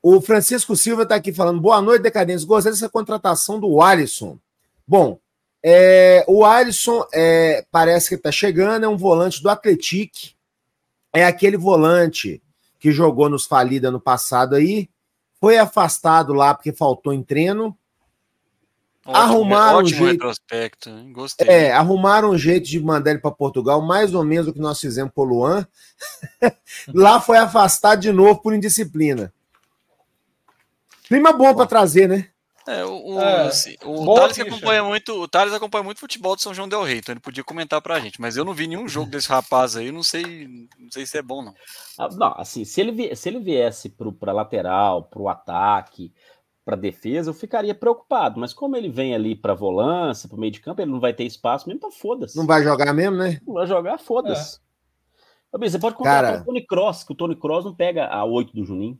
O Francisco Silva está aqui falando, boa noite, Decadentes. Gostei dessa contratação do Alisson. Bom, o Alisson parece que está chegando, é um volante do Atlético, é aquele volante que jogou nos Falida no passado aí, foi afastado lá porque faltou em treino. Arrumaram um jeito, retrospecto, hein? Gostei. Arrumaram um jeito de mandar ele para Portugal, mais ou menos o que nós fizemos com o Luan. Lá foi afastado de novo por indisciplina. Clima bom para trazer, né? O Thales acompanha muito futebol do São João del Rei, então ele podia comentar pra gente, mas eu não vi nenhum jogo desse rapaz aí, não sei se é bom, não. Não, assim, se ele viesse pra lateral, pro ataque, pra defesa, eu ficaria preocupado, mas como ele vem ali pra volância, pro meio de campo, ele não vai ter espaço mesmo, então foda-se. Não vai jogar mesmo, né? Não vai jogar, foda-se. Você pode contratar o Tony Kroos, que o Tony Kroos não pega a 8 do Juninho.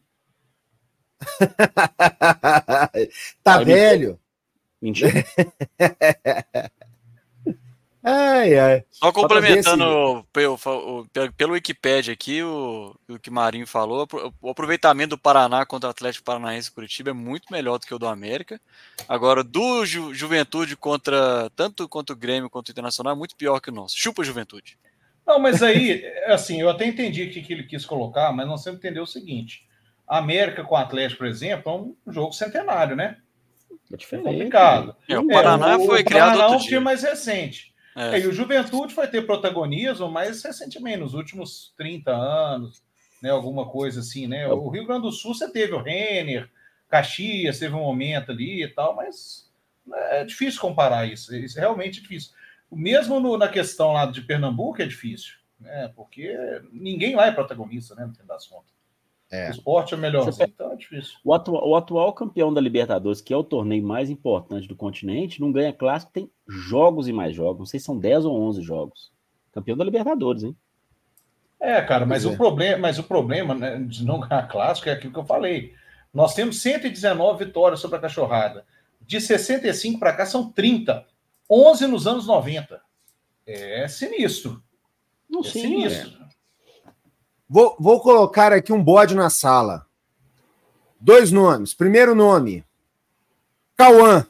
Tá velho? Mentira. Ai. Só complementando pelo Wikipédia aqui, o que Marinho falou, o aproveitamento do Paraná contra o Atlético Paranaense e Curitiba é muito melhor do que o do América. Agora, do Juventude tanto contra o Grêmio quanto o Internacional, é muito pior que o nosso. Chupa Juventude. Não, mas aí, assim, eu até entendi o que ele quis colocar, mas não sempre entendeu o seguinte. A América com o Atlético, por exemplo, é um jogo centenário, né? É diferente. Complicado. O Paraná foi criado outro dia. O Paraná é um dia. time mais recente. E o Juventude vai ter protagonismo mais recentemente, nos últimos 30 anos, né? Alguma coisa assim, né? O Rio Grande do Sul, você teve o Renner, Caxias, teve um momento ali e tal, mas é difícil comparar isso. Isso é realmente difícil. Mesmo na questão lá de Pernambuco é difícil, né? Porque ninguém lá é protagonista, né? No fim das contas. O esporte é melhorzinho, então é difícil. O atual campeão da Libertadores, que é o torneio mais importante do continente, não ganha clássico, tem jogos e mais jogos. Não sei se são 10 ou 11 jogos. Campeão da Libertadores, hein? Cara, mas o problema, né, de não ganhar clássico é aquilo que eu falei. Nós temos 119 vitórias sobre a Cachorrada. De 65 para cá são 30. 11 nos anos 90. É sinistro. Sinistro. Vou colocar aqui um bode na sala. 2 nomes. Primeiro nome, Cauã.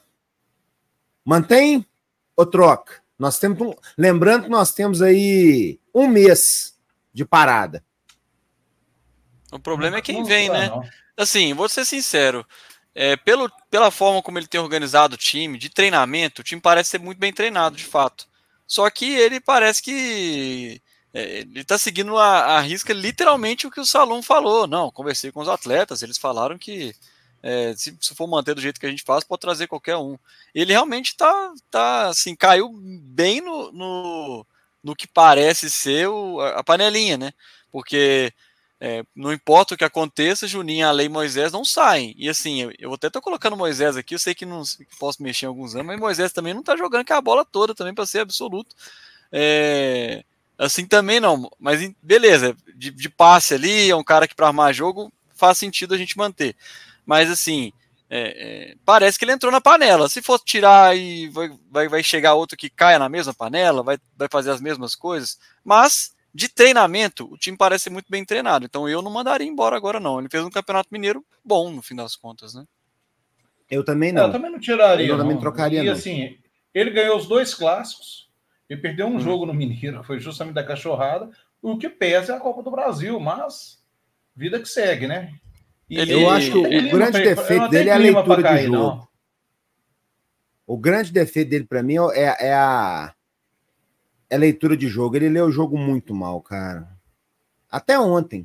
Mantém ou troca? Nós temos lembrando que nós temos aí 1 mês de parada. O problema é quem vem, né? Assim, vou ser sincero. Pela forma como ele tem organizado o time, de treinamento, o time parece ser muito bem treinado, de fato. Só que ele parece que ele está seguindo a risca literalmente o que o Salum falou. Não, conversei com os atletas, eles falaram que se for manter do jeito que a gente faz, pode trazer qualquer um. Ele realmente tá assim, caiu bem no que parece ser a panelinha, né? Porque não importa o que aconteça, Juninho, a Lei e Moisés não saem. E assim, eu até tô colocando Moisés aqui, eu sei que não posso mexer em alguns anos, mas Moisés também não tá jogando com a bola toda também para ser absoluto. Assim também não, mas beleza, de passe ali, é um cara que para armar jogo faz sentido a gente manter. Mas assim, parece que ele entrou na panela. Se for tirar e vai chegar outro que caia na mesma panela, vai fazer as mesmas coisas, mas de treinamento, o time parece ser muito bem treinado, então eu não mandaria embora agora não. Ele fez um campeonato mineiro bom, no fim das contas, né? Eu também não. Eu também não tiraria. Eu também trocaria, não. Assim, ele ganhou os 2 clássicos, ele perdeu um jogo no Mineiro, que foi justamente da Cachorrada, o que pesa é a Copa do Brasil, mas vida que segue, né? Eu acho que o grande defeito dele é a leitura de jogo. Não. O grande defeito dele, para mim, é a leitura de jogo. Ele lê o jogo muito mal, cara. Até ontem.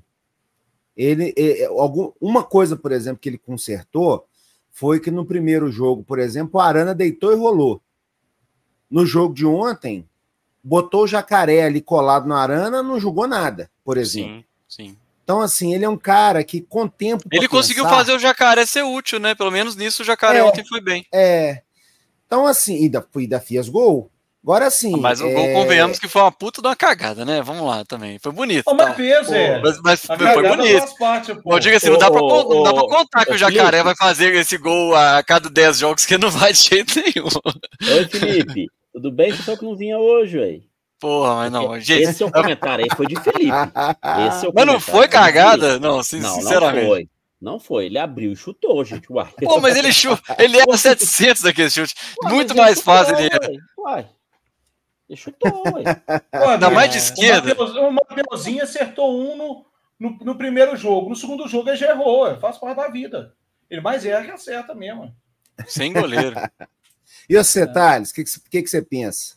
Uma coisa, por exemplo, que ele consertou foi que no primeiro jogo, por exemplo, o Arana deitou e rolou. No jogo de ontem, botou o Jacaré ali colado no Arana, não jogou nada, por exemplo. Sim. Então, assim, ele é um cara que, com o tempo... Ele conseguiu fazer o Jacaré ser útil, né? Pelo menos nisso o Jacaré ontem foi bem. Então, assim, ainda fez gol. Agora, assim... Mas o gol, convenhamos que foi uma puta de uma cagada, né? Vamos lá também. Foi bonito. Mas fez, Mas foi bonito. Eu digo assim, não dá pra contar que o Jacaré Felipe vai fazer esse gol a cada 10 jogos, que não vai de jeito nenhum. Oi, Felipe. Tudo bem? Você só que não vinha hoje, velho. Porra, mas não, gente. Esse é o comentário aí, foi de Felipe. Mas não foi cagada? Não, sinceramente. Não foi, ele abriu e chutou, gente. Uai. Pô, mas ele era 700 daquele chute. Uai, Muito mais fácil ele era. Uai. Ele chutou, ué. Ainda mais de esquerda. O Mateuzinho acertou um no primeiro jogo. No segundo jogo ele já errou. Faz parte da vida. Ele mais erra que acerta mesmo. Sem goleiro. E você, Thales, o que você pensa?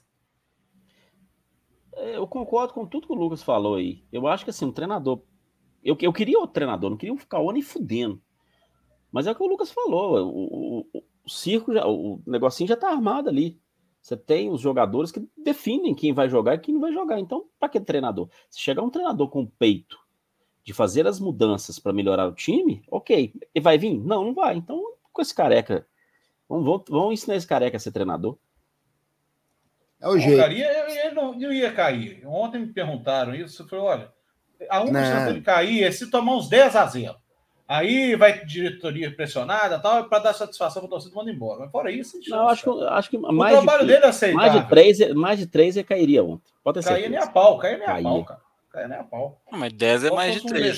Eu concordo com tudo que o Lucas falou aí. Eu acho que assim, um treinador. Eu queria outro treinador, não queria um Cauã nem fudendo. Mas é o que o Lucas falou. O circo, o negocinho já tá armado ali. Você tem os jogadores que definem quem vai jogar e quem não vai jogar. Então, para que treinador? Se chegar um treinador com peito de fazer as mudanças para melhorar o time, ok. E vai vir? Não vai. Então, com esse careca, vamos ensinar esse careca a ser treinador. É o jeito. Cara, ele não ia cair. Ontem me perguntaram isso. Eu falei, olha, a única chance dele cair é se tomar uns 10-0. Aí vai diretoria pressionada tal, para dar satisfação para o torcedor manda embora. Mas fora isso, não, acho que o trabalho dele é aceitável. Mais de 3 ele cairia ontem. Pode ter caía nem a pau, cara. Caía nem a pau. Mas 10 é mais de 3.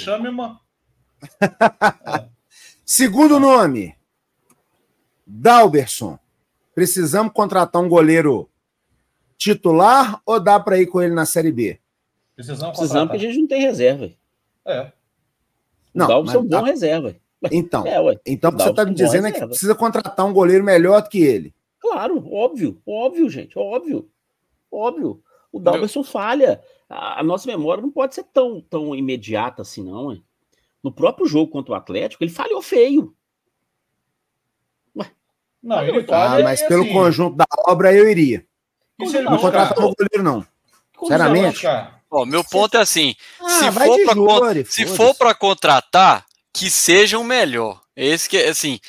Segundo nome, Dalberson. Precisamos contratar um goleiro titular ou dá para ir com ele na Série B? Precisamos porque a gente não tem reserva. Não, o Dalberson é um bom reserva. Então você está me dizendo que precisa contratar um goleiro melhor do que ele. Claro, óbvio, gente, óbvio. O Dalberson falha. A nossa memória não pode ser tão imediata assim, não. Hein? No próprio jogo contra o Atlético, ele falhou feio. Não, ele falha. Mas pelo assim, conjunto da obra eu iria. Não contratar um goleiro, não. Sinceramente. Meu ponto é assim: se for para contratar, que seja um melhor. Esse que assim.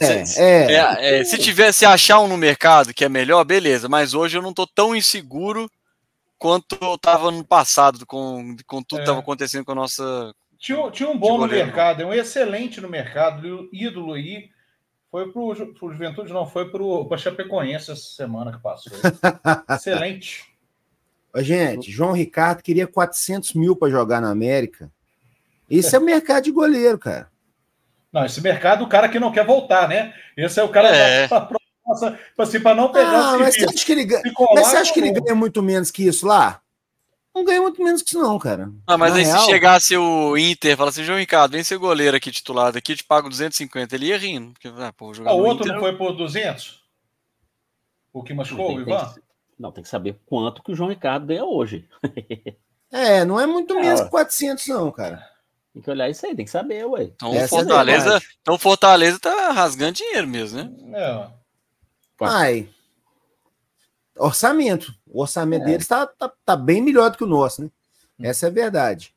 Se achar um no mercado que é melhor, beleza. Mas hoje eu não tô tão inseguro quanto eu tava no passado, com tudo que estava acontecendo com a nossa. Tinha um bom no mercado, um excelente no mercado, ídolo aí. Foi pro Juventude, não, foi pra Chapecoense essa semana que passou. Excelente. Gente, João Ricardo queria 400 mil para jogar na América. Isso é o mercado de goleiro, cara. Não, esse mercado, o cara que não quer voltar, né? Esse é o cara para não pegar mas você acha que ele ganha muito menos que isso lá? Não ganha muito menos que isso, não, cara. Mas aí se chegasse o Inter e falasse assim, João Ricardo, vem ser goleiro aqui titular daqui, te pago 250, ele ia rindo. Porque, o outro Inter, não foi por 200? O que machucou, o Ivan? Tem que saber quanto que o João Ricardo ganha hoje. Não é muito menos que 400, não, cara. Tem que olhar isso aí, tem que saber, ué. Então o Fortaleza tá rasgando dinheiro mesmo, né? Orçamento. O orçamento deles tá bem melhor do que o nosso, né? Essa é a verdade.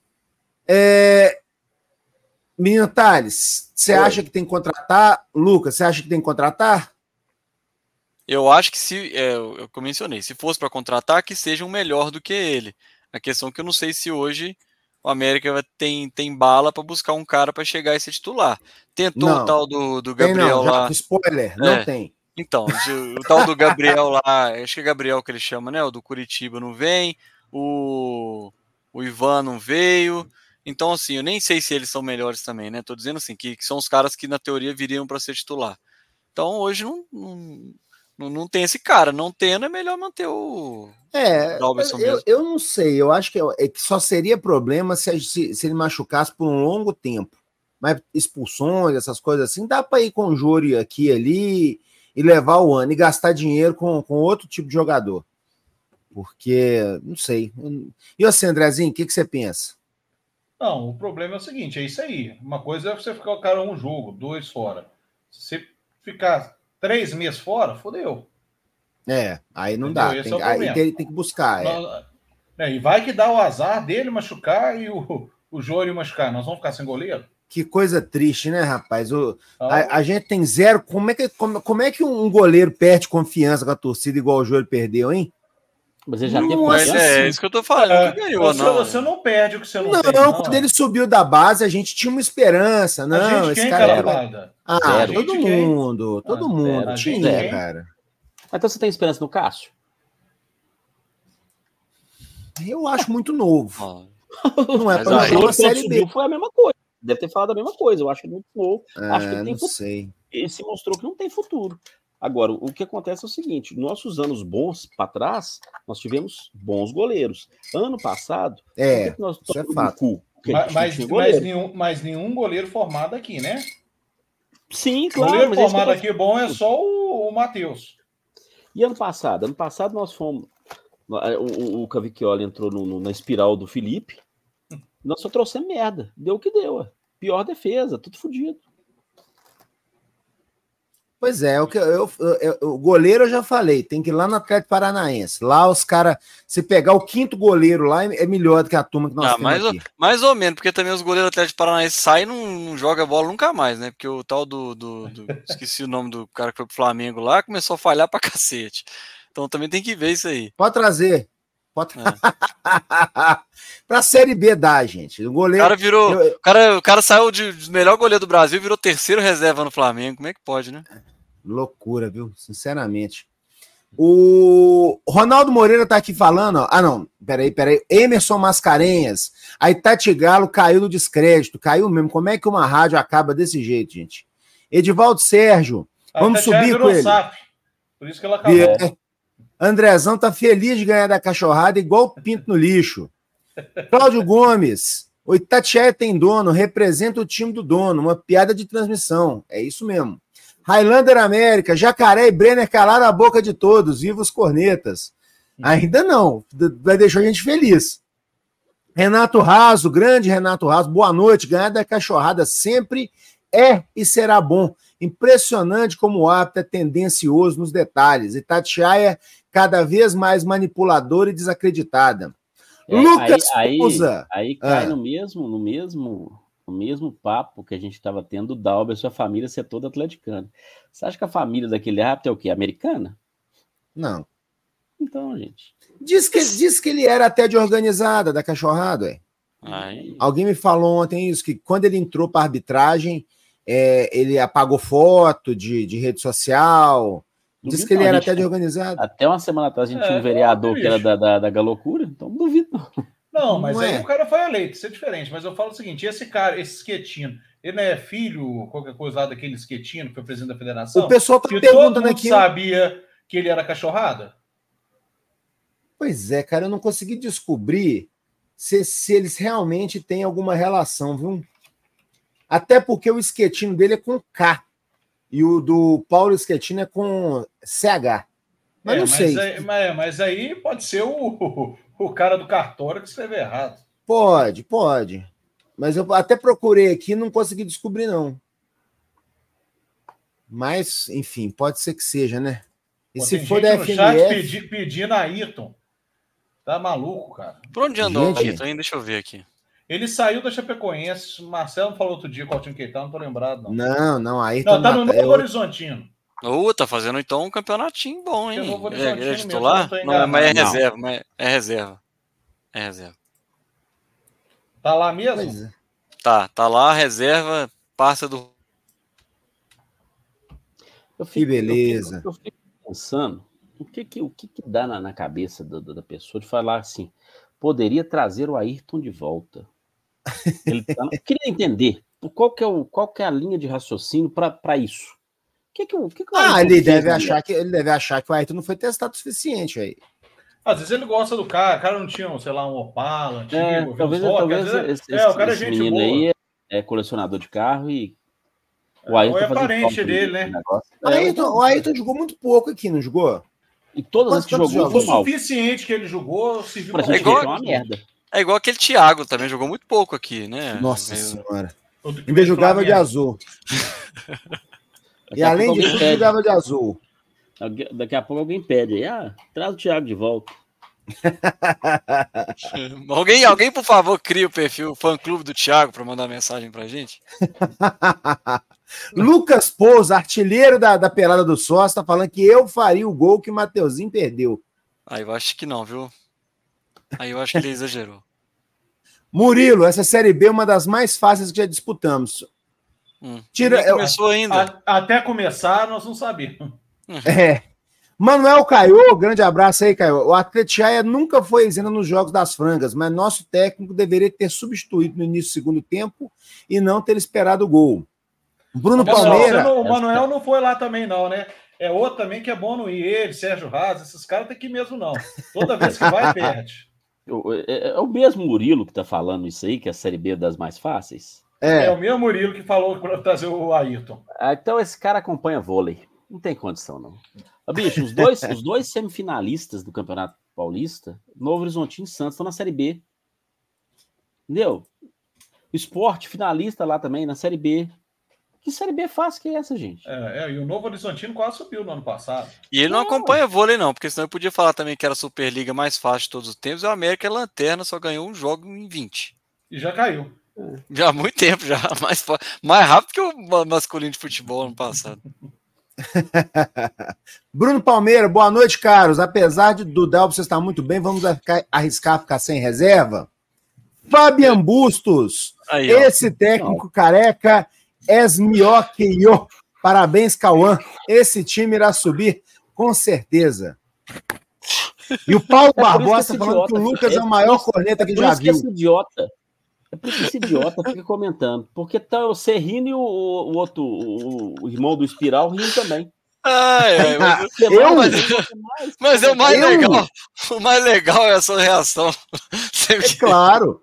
Menino Thales, você acha que tem que contratar? Lucas, você acha que tem que contratar? Eu acho que eu mencionei, se fosse para contratar, que seja um melhor do que ele. A questão é que eu não sei se hoje o América tem bala para buscar um cara para chegar e ser titular. Tentou o tal do Gabriel lá. Spoiler, não tem. Então, o tal do Gabriel lá, acho que é Gabriel que ele chama, né? O do Curitiba não vem, o Ivan não veio. Então, assim, eu nem sei se eles são melhores também, né? Tô dizendo assim, que são os caras que na teoria viriam para ser titular. Então, hoje não tem esse cara. Não tendo, é melhor manter o Dalberson mesmo. Eu não sei, eu acho que só seria problema se ele machucasse por um longo tempo. Mas expulsões, essas coisas assim, dá para ir com o Júri aqui e ali e levar o ano e gastar dinheiro com outro tipo de jogador. Porque, não sei. E você, Andrezinho, o que você pensa? Não, o problema é o seguinte, é isso aí. Uma coisa é você ficar o cara um jogo, 2 fora. Se você ficar 3 meses fora, fodeu. Aí não dá. Aí tem que buscar. E vai que dá o azar dele machucar e o Júri machucar. Nós vamos ficar sem goleiro? Que coisa triste, né, rapaz? A gente tem zero. Como é que um goleiro perde confiança com a torcida igual o Júlio perdeu, hein? Mas ele já teve confiança. É isso que eu tô falando. Nunca ganhou, você não perde o que você não tem. Não, quando ele subiu da base, a gente tinha uma esperança. Não, esse cara. Todo mundo tinha, cara. Então você tem esperança no Cássio? Eu acho muito novo. Não é para jogar a Série B. Foi a mesma coisa. deve ter falado a mesma coisa. Eu acho que ele muito novo. Acho que ele tem não futuro. sei. Ele se mostrou que não tem futuro. Agora, o que acontece é o seguinte: nossos anos bons para trás, nós tivemos bons goleiros. Ano passado, por que nós isso é tomamos no fato. cu? Porque a gente não tinha goleiro. Mas nenhum goleiro formado aqui, né? Sim, claro. Goleiro mas formado aqui bom é só o Matheus. E ano passado? Ano passado nós fomos. O Cavicchioli entrou na espiral do Felipe. Nós só trouxemos merda. Deu o que deu. Pior defesa, tudo fodido. Pois é, o goleiro eu já falei, tem que ir lá no Atlético Paranaense. Lá os caras, se pegar o quinto goleiro lá, é melhor do que a turma que nós temos aqui. Mais ou menos, porque também os goleiros do Atlético Paranaense saem e não joga bola nunca mais, né? Porque o tal esqueci o nome do cara que foi pro Flamengo lá, começou a falhar pra cacete. Então também tem que ver isso aí. Pode trazer. Pra Série B dá, gente. O goleiro. O cara saiu de melhor goleiro do Brasil e virou terceiro reserva no Flamengo. Como é que pode, né? Loucura, viu? Sinceramente. O Ronaldo Moreira tá aqui falando, ó. Ah, não, peraí. Emerson Mascarenhas. Aí Tati Galo caiu no descrédito. Caiu mesmo. Como é que uma rádio acaba desse jeito, gente? Edivaldo Sérgio. Vamos subir com ele. Por isso que ela acabou. Andrezão tá feliz de ganhar da cachorrada, igual o pinto no lixo. Cláudio Gomes. O Itatiaia tem dono, representa o time do dono. Uma piada de transmissão. É isso mesmo. Highlander América, Jacaré e Brenner calaram a boca de todos, viva os cornetas. Ainda não, vai deixar a gente feliz. Renato Raso, grande Renato Raso, boa noite, ganhar da cachorrada sempre é e será bom. Impressionante como o árbitro é tendencioso nos detalhes. Itatiaia cada vez mais manipuladora e desacreditada. Lucas Souza. Aí cai no mesmo papo que a gente estava tendo, Dalber, sua família ser toda atleticana. Você acha que a família daquele árbitro é o quê? Americana? Não. Então, gente. Diz que ele era até de organizada, da cachorrada, ué. Alguém me falou ontem isso, que quando ele entrou para arbitragem, ele apagou foto de rede social. Diz que ele era até de organizado. Até uma semana atrás a gente tinha um vereador que era da Galocura, então não duvido, não. Não, mas aí o cara foi eleito, isso é diferente. Mas eu falo o seguinte: esse cara, esse Schettino, ele não é filho, qualquer coisa lá daquele Schettino, que foi presidente da federação? O pessoal tá perguntando aqui. Sabia que ele era cachorrada? Pois é, cara, eu não consegui descobrir se eles realmente têm alguma relação, viu? Até porque o Schettino dele é com K. E o do Paulo Schettino é com CH. Mas não sei. Mas aí pode ser o cara do cartório que escreveu errado. Pode. Mas eu até procurei aqui e não consegui descobrir, não. Mas, enfim, pode ser que seja, né? E se for da FMF... pedindo a Ayrton. Tá maluco, cara. Por onde andou o Ayrton, hein? Deixa eu ver aqui. Ele saiu da Chapecoense. O Marcelo falou outro dia qual time que ele tá, não tô lembrado, não. Não, Ayrton... Não, tá no Novo Horizontino. Tá fazendo então um campeonatinho bom, hein? Ele é titular? Não, mas é reserva. Mas é reserva. É reserva. Tá lá mesmo? Tá lá, reserva, passa do... Que beleza. Eu fico pensando, o que dá na cabeça da pessoa de falar assim, poderia trazer o Ayrton de volta. Eu queria entender qual que é a linha de raciocínio para isso. Ele deve achar que o Ayrton não foi testado o suficiente aí. Às vezes ele gosta do cara, o cara não tinha, sei lá, um Opala antigo. Talvez o cara é gente menino boa. Aí é colecionador de carro e o Ayrton é parente dele, né? O Ayrton jogou muito pouco aqui, não jogou? E todas as que jogou o suficiente que ele jogou se viu uma merda. É igual aquele Thiago também, jogou muito pouco aqui, né? Nossa senhora. Ainda jogava de azul. E além de tudo, jogava de azul. Daqui a pouco alguém pede aí, traz o Thiago de volta. alguém, por favor, cria o perfil fã-clube do Thiago para mandar mensagem pra gente. Lucas Pouso, artilheiro da pelada do sócio, tá falando que eu faria o gol que o Mateuzinho perdeu. Aí eu acho que não, viu? Aí eu acho que ele exagerou. Murilo, essa Série B é uma das mais fáceis que já disputamos. Começou ainda. Até começar, nós não sabíamos. Manuel Caio, grande abraço aí, Caio. O Atlético nunca foi isento nos jogos das frangas, mas nosso técnico deveria ter substituído no início do segundo tempo e não ter esperado o gol. Bruno Palmeira. O Manuel não foi lá também, não, né? É outro também que é bom não ir. Ele, Sérgio Raz, esses caras tem que ir mesmo, não. Toda vez que vai, perde. É o mesmo Murilo que tá falando isso aí, que a Série B é das mais fáceis? É o mesmo Murilo que falou para trazer o Ayrton. Então esse cara acompanha vôlei. Não tem condição, não. Bicho, os dois semifinalistas do Campeonato Paulista, Novo Horizontino e Santos, estão na Série B. Entendeu? O Sport, finalista lá também, na Série B. Que Série B fácil que é essa, gente? E o Novo Horizontino quase subiu no ano passado. E ele não acompanha vôlei, não, porque senão eu podia falar também que era a Superliga mais fácil de todos os tempos, e o América é lanterna, só ganhou um jogo em 20. E já caiu. Já há muito tempo, já. Mais rápido que o masculino de futebol ano passado. Bruno Palmeira, boa noite, caros. Apesar do Delphi estar muito bem, vamos arriscar ficar sem reserva? Fabian Bustos, aí, esse técnico careca és melhor que eu. Parabéns, Cauã. Esse time irá subir com certeza. E o Paulo Barbosa falando que o Lucas é o maior corneta que já viu. É por isso que esse idiota fica comentando. Porque tá você rindo e o outro, o irmão do Espiral, rindo também. Mas é o mais legal. O mais legal é a sua reação. É claro.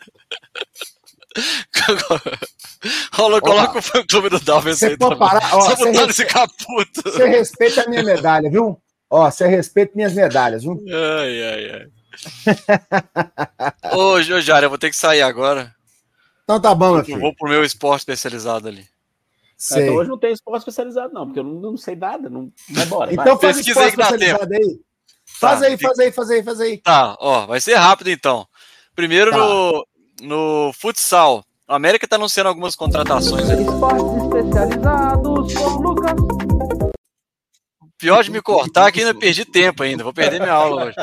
Coloca o fã-clube do Dalvin aí também. Só botando esse caputo. Você respeita a minha medalha, viu? Você respeita minhas medalhas, viu? Ai. Ô, Jário, eu vou ter que sair agora. Então tá bom, meu filho. Eu vou pro meu esporte especializado ali. Então hoje não tem esporte especializado, não, porque eu não sei nada. Não... Vai embora. Então faz esporte especializado aí. Faz aí. Tá, vai ser rápido então. Primeiro no futsal. A América tá anunciando algumas contratações ali. Esportes especializados com Lucas. Pior de me cortar que ainda perdi tempo ainda. Vou perder minha aula hoje.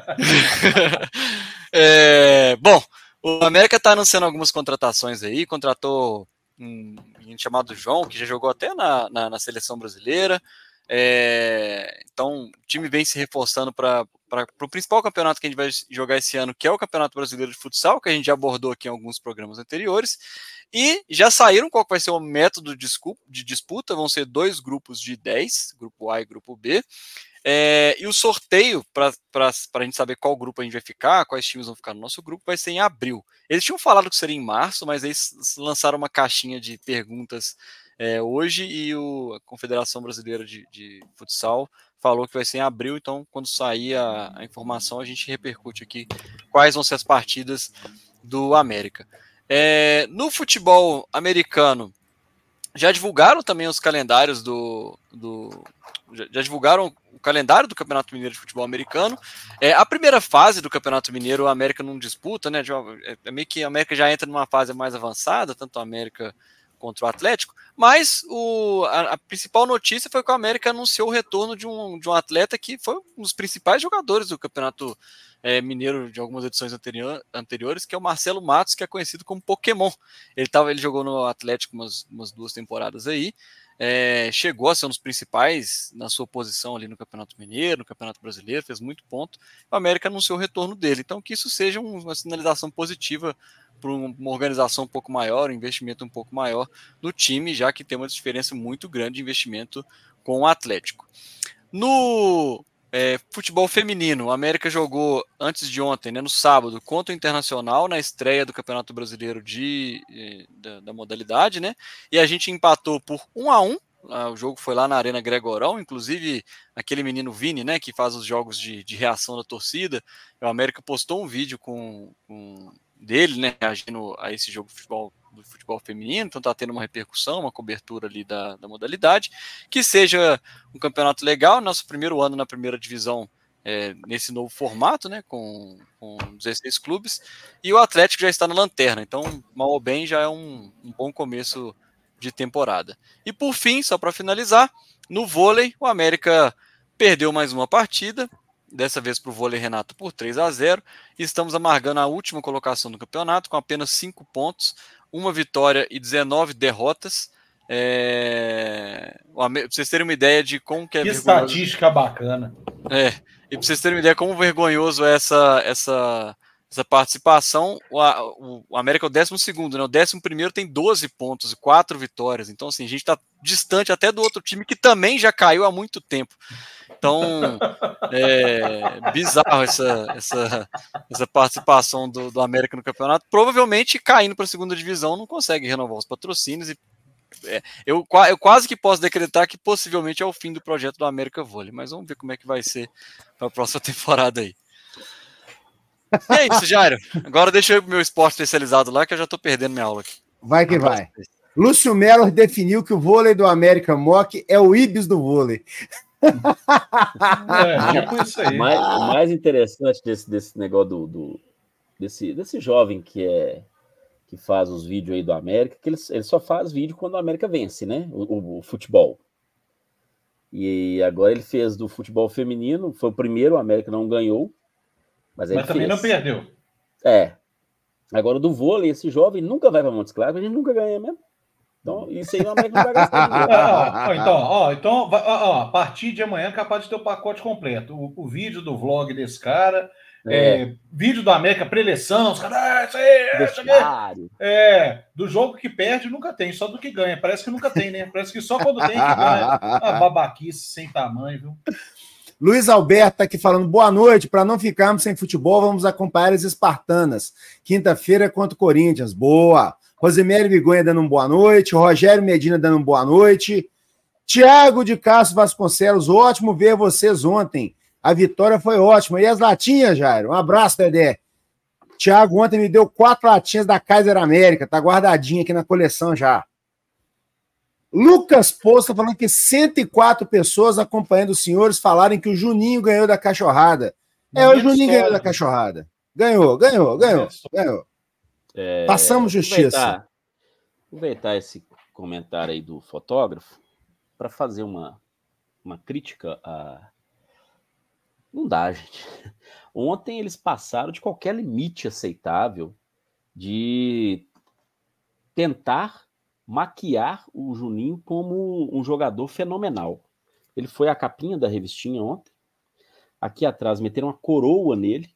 Bom, o América tá anunciando algumas contratações aí. Contratou um menino chamado João, que já jogou até na seleção brasileira. Então, o time vem se reforçando para o principal campeonato que a gente vai jogar esse ano, que é o Campeonato Brasileiro de Futsal, que a gente já abordou aqui em alguns programas anteriores. E já saíram qual vai ser o método de disputa. Vão ser 2 grupos de 10, grupo A e grupo B. E o sorteio, para a gente saber qual grupo a gente vai ficar, quais times vão ficar no nosso grupo, vai ser em abril. Eles tinham falado que seria em março, mas eles lançaram uma caixinha de perguntas hoje, e a Confederação Brasileira de Futsal falou que vai ser em abril. Então, quando sair a informação, a gente repercute aqui quais vão ser as partidas do América. No futebol americano, já divulgaram também os calendários já divulgaram o calendário do Campeonato Mineiro de Futebol Americano. A primeira fase do Campeonato Mineiro, a América não disputa, né? Meio que a América já entra numa fase mais avançada, tanto a América contra o Atlético, mas a principal notícia foi que o América anunciou o retorno de um atleta que foi um dos principais jogadores do Campeonato Mineiro de algumas edições anteriores, que é o Marcelo Matos, que é conhecido como Pokémon. Ele jogou no Atlético umas 2 temporadas aí, chegou a ser um dos principais na sua posição ali no Campeonato Mineiro, no Campeonato Brasileiro, fez muito ponto. O América anunciou o retorno dele, então que isso seja uma sinalização positiva para uma organização um pouco maior, um investimento um pouco maior no time, já que tem uma diferença muito grande de investimento com o Atlético. No futebol feminino, o América jogou antes de ontem, no sábado, contra o Internacional, na estreia do Campeonato Brasileiro da modalidade, né? E a gente empatou por 1-1. O jogo foi lá na Arena Gregorão, inclusive aquele menino Vini, né, que faz os jogos de reação da torcida. O América postou um vídeo dele, né, reagindo a esse jogo do futebol feminino. Então está tendo uma repercussão, uma cobertura ali da modalidade, que seja um campeonato legal, nosso primeiro ano na primeira divisão, nesse novo formato, né, com 16 clubes, e o Atlético já está na lanterna, então mal ou bem já é um bom começo de temporada. E por fim, só para finalizar, no vôlei, o América perdeu mais uma partida, dessa vez para o vôlei Renato por 3-0, e estamos amargando a última colocação do campeonato com apenas 5 pontos, 1 vitória e 19 derrotas. pra vocês terem uma ideia de como que é Que vergonhoso. estatística bacana. E pra vocês terem uma ideia como vergonhoso é essa participação, o América é o 12º, né? O 11º tem 12 pontos e 4 vitórias. Então, assim, a gente tá distante até do outro time que também já caiu há muito tempo. Então, é bizarro essa participação do América no campeonato. Provavelmente, caindo para a segunda divisão, não consegue renovar os patrocínios. E, eu quase que posso decretar que possivelmente é o fim do projeto do América Vôlei. Mas vamos ver como é que vai ser para a próxima temporada aí. E é isso, Jairo. Agora deixa eu ir pro meu esporte especializado lá, que eu já tô perdendo minha aula aqui. Vai que vai. Lúcio Melo definiu que o vôlei do América Mock é o Ibis do vôlei. Tipo isso aí. O mais interessante desse negócio desse jovem que faz os vídeos aí do América, que ele só faz vídeo quando o América vence, né? O futebol. E agora ele fez do futebol feminino, foi o primeiro, o América não ganhou. Mas também não perdeu. Agora do vôlei, esse jovem nunca vai para Montes Claros, a gente nunca ganha mesmo. Então, isso aí o América não vai gastar. Então, a partir de amanhã é capaz de ter o pacote completo. O vídeo do vlog desse cara, vídeo do América pré-eleição, os caras, isso aí. Do jogo que perde nunca tem, só do que ganha. Parece que nunca tem, né? Parece que só quando tem que ganha. Babaquice sem tamanho, viu? Luiz Alberto está aqui falando, boa noite, para não ficarmos sem futebol, vamos acompanhar as Espartanas, quinta-feira contra o Corinthians, boa. Rosemary Bigonha dando um boa noite, Rogério Medina dando um boa noite, Tiago de Castro Vasconcelos, ótimo ver vocês ontem, a vitória foi ótima, e as latinhas, Jairo? Um abraço, Dedé. Tiago ontem me deu 4 latinhas da Kaiser América, tá guardadinha aqui na coleção já. Lucas Posto falando que 104 pessoas acompanhando os senhores falaram que o Juninho ganhou da cachorrada. O Juninho ganhou da cachorrada. Ganhou. Passamos justiça. Aproveitar esse comentário aí do fotógrafo para fazer uma crítica a... Não dá, gente. Ontem eles passaram de qualquer limite aceitável de tentar maquiar o Juninho como um jogador fenomenal. Ele foi a capinha da revistinha ontem. Aqui atrás meteram uma coroa nele.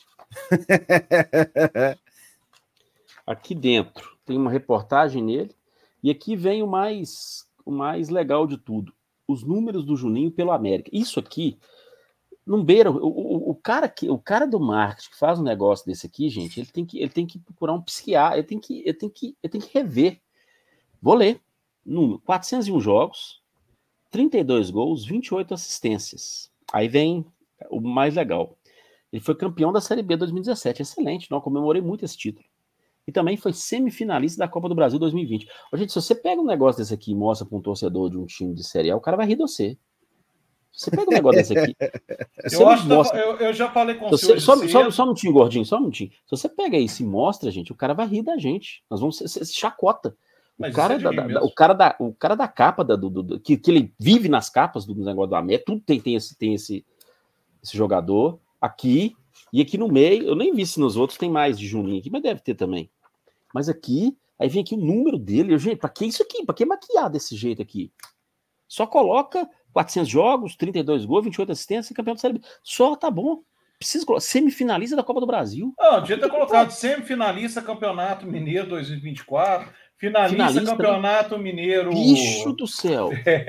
Aqui dentro tem uma reportagem nele. E aqui vem o mais legal de tudo. Os números do Juninho pelo América. Isso aqui não beira. O cara do marketing que faz um negócio desse aqui, gente, ele tem que procurar um psiquiatra. Ele tem que rever. Vou ler. Número: 401 jogos, 32 gols, 28 assistências. Aí vem o mais legal. Ele foi campeão da Série B 2017. Excelente, não? Comemorei muito esse título. E também foi semifinalista da Copa do Brasil 2020. Gente, se você pega um negócio desse aqui e mostra para um torcedor de um time de Série A, o cara vai rir de você. Se você pega um negócio desse aqui... Eu já falei com você. Só um minutinho, gordinho, só um minutinho. Se você pega isso e mostra, gente, o cara vai rir da gente. Nós vamos ser chacota. O cara da capa, que ele vive nas capas do negócio do América, tudo tem esse jogador aqui, e aqui no meio, eu nem vi se nos outros tem mais de Juninho aqui, mas deve ter também. Mas aqui, aí vem aqui o número dele, gente, pra que isso aqui? Pra que maquiar desse jeito aqui? Só coloca 400 jogos, 32 gols, 28 assistências e campeão da Série B. Só tá bom. Precisa colocar semifinalista da Copa do Brasil. Devia ter colocado semifinalista Campeonato Mineiro 2024. Finalista Campeonato Mineiro. Bicho do céu.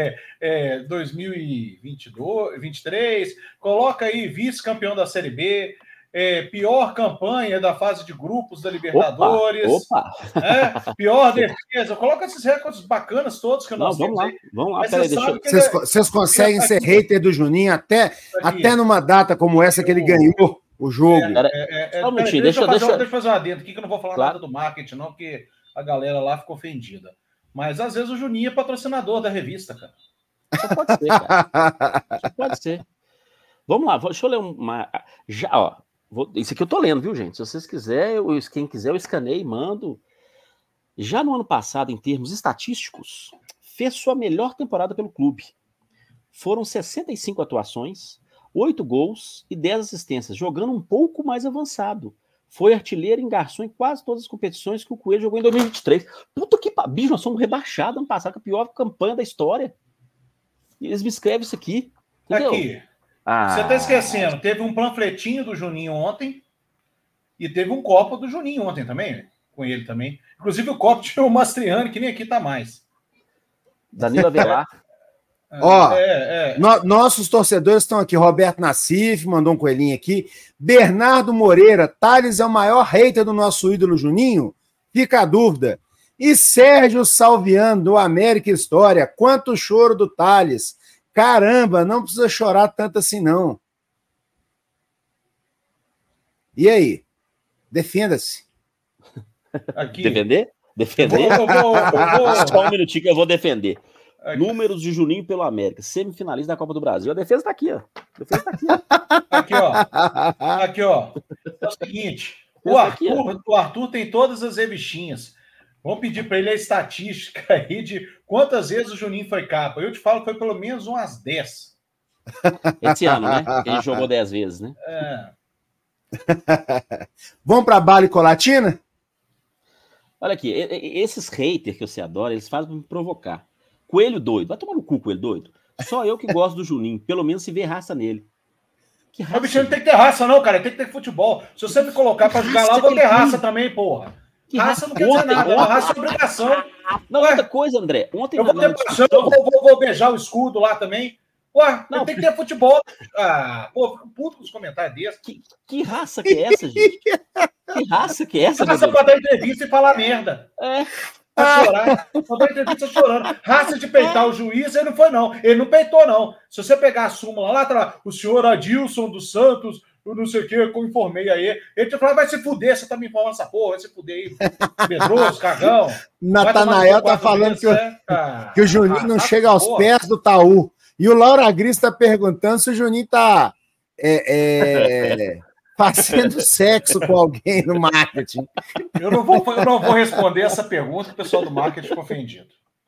2022, 2023. Coloca aí vice-campeão da Série B. Pior campanha da fase de grupos da Libertadores. Opa. Pior defesa. Coloca esses recordes bacanas todos que nós temos. Vamos lá. Peraí, vocês conseguem ser hater do Juninho até numa data como essa que ele ganhou o jogo. Deixa eu fazer um adendo aqui que eu não vou falar nada do marketing, não, porque a galera lá ficou ofendida. Mas às vezes o Juninho é patrocinador da revista, cara. Só pode ser, cara. Só pode ser. Vamos lá, deixa eu ler uma. Isso aqui eu tô lendo, viu, gente? Se vocês quiserem, quem quiser, eu escaneio e mando. Já no ano passado, em termos estatísticos, fez sua melhor temporada pelo clube. Foram 65 atuações, 8 gols e 10 assistências, jogando um pouco mais avançado. Foi artilheiro e engarçou em quase todas as competições que o Coelho jogou em 2023. Puta que bicho, nós somos rebaixados ano passado, com a pior campanha da história. E eles me escrevem isso aqui. Entendeu? Aqui. Você está esquecendo, teve um panfletinho do Juninho ontem e teve um copo do Juninho ontem também, né? Com ele também. Inclusive o copo tinha o Mastriani, que nem aqui tá mais. Danilo Avelar. Nossos torcedores estão aqui. Roberto Nassif mandou um coelhinho aqui. Bernardo Moreira, Thales é o maior hater do nosso ídolo Juninho? Fica a dúvida. E Sérgio Salviano, do América História, quanto choro do Thales. Caramba, não precisa chorar tanto assim, não. E aí? Defenda-se. Aqui. Defender? Defender? Eu vou... Só um minutinho que eu vou defender. Aqui. Números de Juninho pelo América, semifinalista da Copa do Brasil. A defesa tá aqui, ó. Aqui, ó. É o seguinte, o Arthur tem todas as revistinhas. Vamos pedir para ele a estatística aí de quantas vezes o Juninho foi capa. Eu te falo que foi pelo menos umas 10. Esse ano, né? Que a gente jogou 10 vezes, né? Vamos para Bala e Colatina? Olha aqui, esses haters que você adora, eles fazem para me provocar. Coelho doido. Vai tomar no cu, coelho doido. Só eu que gosto do Juninho. Pelo menos se vê raça nele. Que raça? O bicho não tem que ter raça, não, cara. Tem que ter futebol. Se você me colocar pra jogar lá, eu vou ter raça também, porra. Que raça não quer dizer nada. Raça é obrigação. Não, outra coisa, André. Ontem eu vou ter paixão, eu vou beijar o escudo lá também. Ué, não tem que ter futebol. Fico puto com os comentários desses. Que raça que é essa, gente? Que raça que é essa? Raça pra dar entrevista e falar merda. Pra chorar. Pra dar entrevista chorando. Raça de peitar o juiz, ele não foi, não. Ele não peitou, não. Se você pegar a súmula lá, tá lá, o senhor Adilson dos Santos, eu não sei o que, eu informei aí. Ele te fala, vai se fuder, você tá me informando essa porra, vai se fuder aí. Pedroso, cagão. Natanael tá falando que o Juninho não chega aos pés do Taú. E o Laura Gris está perguntando se o Juninho está fazendo sexo com alguém no marketing. Eu não vou responder essa pergunta, que o pessoal do marketing ficou ofendido.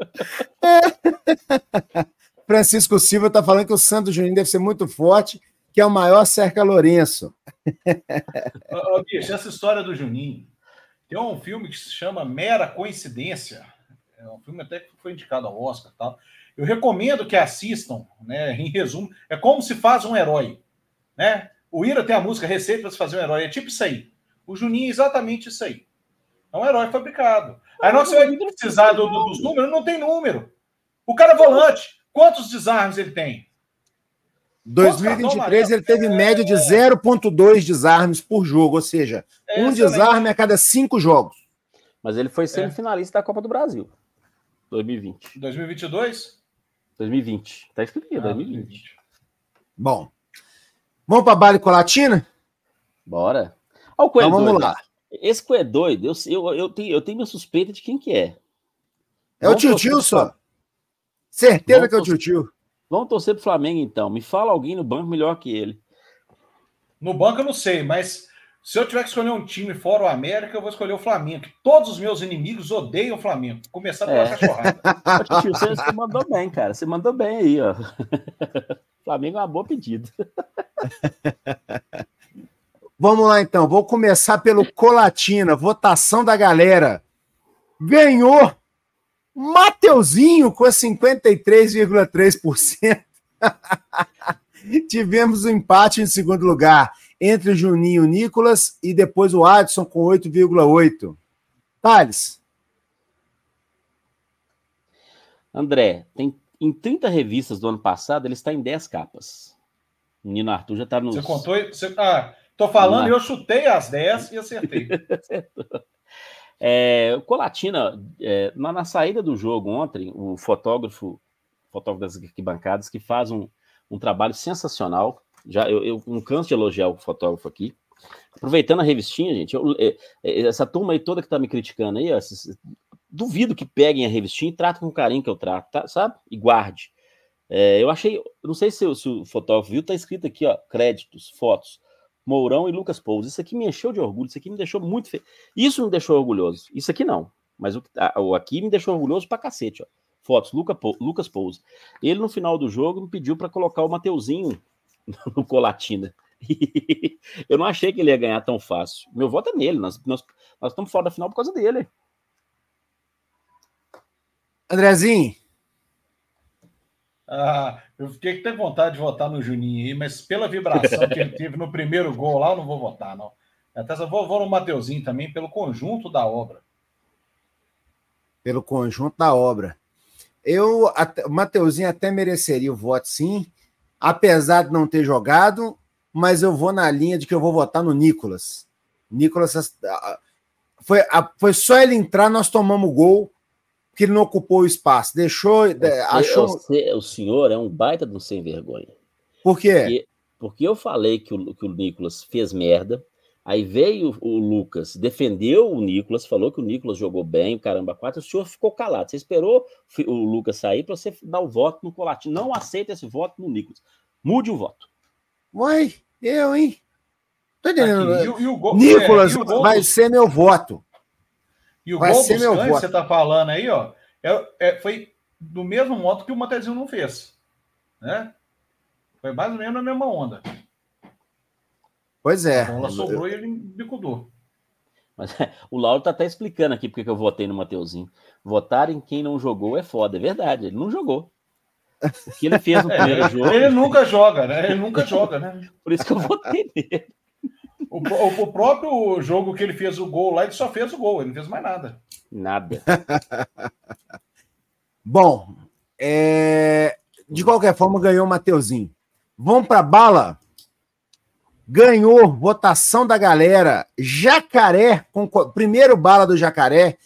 Francisco Silva está falando que o Santo Juninho deve ser muito forte, que é o maior Cerca Lourenço. Bicho, essa história do Juninho, tem um filme que se chama Mera Coincidência. É um filme até que foi indicado ao Oscar e tal. Eu recomendo que assistam, né? Em resumo, é como se faz um herói, né? O Ira tem a música Receita para se fazer um herói, é tipo isso aí. O Juninho é exatamente isso aí. É um herói fabricado. Aí nós você vai precisar dos números, não tem número. O cara é volante, quantos desarmes ele tem? 2023 ele teve média de 0,2 desarmes por jogo, ou seja, um desarme a cada 5 jogos. Mas ele foi semifinalista da Copa do Brasil. 2020. 2022? 2020. Tá escrito aqui, 2020. Bom. Vamos para Bala e Colatina? Bora. Olha o Coelho então, vamos doido. lá. Esse Coelho doido, eu tenho minha suspeita de quem que é. É o Tio só. Certeza que é o Tio. Vamos torcer pro Flamengo, então. Me fala alguém no banco melhor que ele. No banco eu não sei, mas se eu tiver que escolher um time fora o América, eu vou escolher o Flamengo. Que todos os meus inimigos odeiam o Flamengo. Começar pela cachorrada. Tio, você mandou bem, cara. Você mandou bem aí, ó. Flamengo é uma boa pedida. Vamos lá, então. Vou começar pelo Colatina. Votação da galera. Ganhou Mateuzinho com 53,3%. Tivemos um empate em segundo lugar entre o Juninho e o Nicolas e depois o Adson com 8,8%. Thales. André, em 30 revistas do ano passado, ele está em 10 capas. O Nino Arthur já está nos... Você contou... tô falando e eu chutei as 10 e acertei. O Colatina, na saída do jogo ontem, o fotógrafo das arquibancadas, que faz um trabalho sensacional. Eu não canso de elogiar o fotógrafo aqui. Aproveitando a revistinha, gente, essa turma aí toda que tá me criticando aí, duvido que peguem a revistinha e tratem com o carinho que eu trato, tá, sabe? E guarde. Eu achei, não sei se o fotógrafo viu, tá escrito aqui, ó, créditos, fotos, Mourão e Lucas Pouso. Isso aqui me encheu de orgulho, isso aqui me deixou muito feliz. Isso me deixou orgulhoso, isso aqui não, mas o aqui me deixou orgulhoso pra cacete, ó. Fotos, Lucas Pouso. Ele, no final do jogo, me pediu para colocar o Mateuzinho no Colatina. Eu não achei que ele ia ganhar tão fácil. Meu voto é nele. Nós estamos fora da final por causa dele. Andrezinho. Eu fiquei com vontade de votar no Juninho aí, mas pela vibração que ele teve no primeiro gol lá, eu não vou votar, não. Até só vou no Mateuzinho também, pelo conjunto da obra. Pelo conjunto da obra. O Mateuzinho até mereceria o voto, sim, apesar de não ter jogado, mas eu vou na linha de que eu vou votar no Nicolas. Nicolas, foi só ele entrar, nós tomamos o gol, que ele não ocupou o espaço. Achou... O senhor é um baita de um sem vergonha. Por quê? Porque eu falei que o Nicolas fez merda, aí veio o Lucas, defendeu o Nicolas, falou que o Nicolas jogou bem, caramba, 4, o senhor ficou calado. Você esperou o Lucas sair para você dar o voto no Colatinho. Não aceita esse voto no Nicolas. Mude o voto. Uai, hein? Tô entendendo. E o gol, Nicolas vai ser meu voto. E o gol dos cães que você tá falando aí, ó, foi do mesmo modo que o Mateuzinho não fez. Né? Foi mais ou menos na mesma onda. Pois é. A bola sobrou e ele bicudou. Mas o Lauro tá até explicando aqui porque que eu votei no Mateuzinho. Votar em quem não jogou é foda, é verdade, ele não jogou. O que ele fez no primeiro jogo... Ele nunca joga, né? Ele nunca joga, né? Por isso que eu votei nele. O próprio jogo que ele fez o gol lá, ele só fez o gol, ele não fez mais nada. Nada. Bom, de qualquer forma, ganhou o Mateuzinho. Vamos para bala. Ganhou, votação da galera. Jacaré, primeiro bala do Jacaré,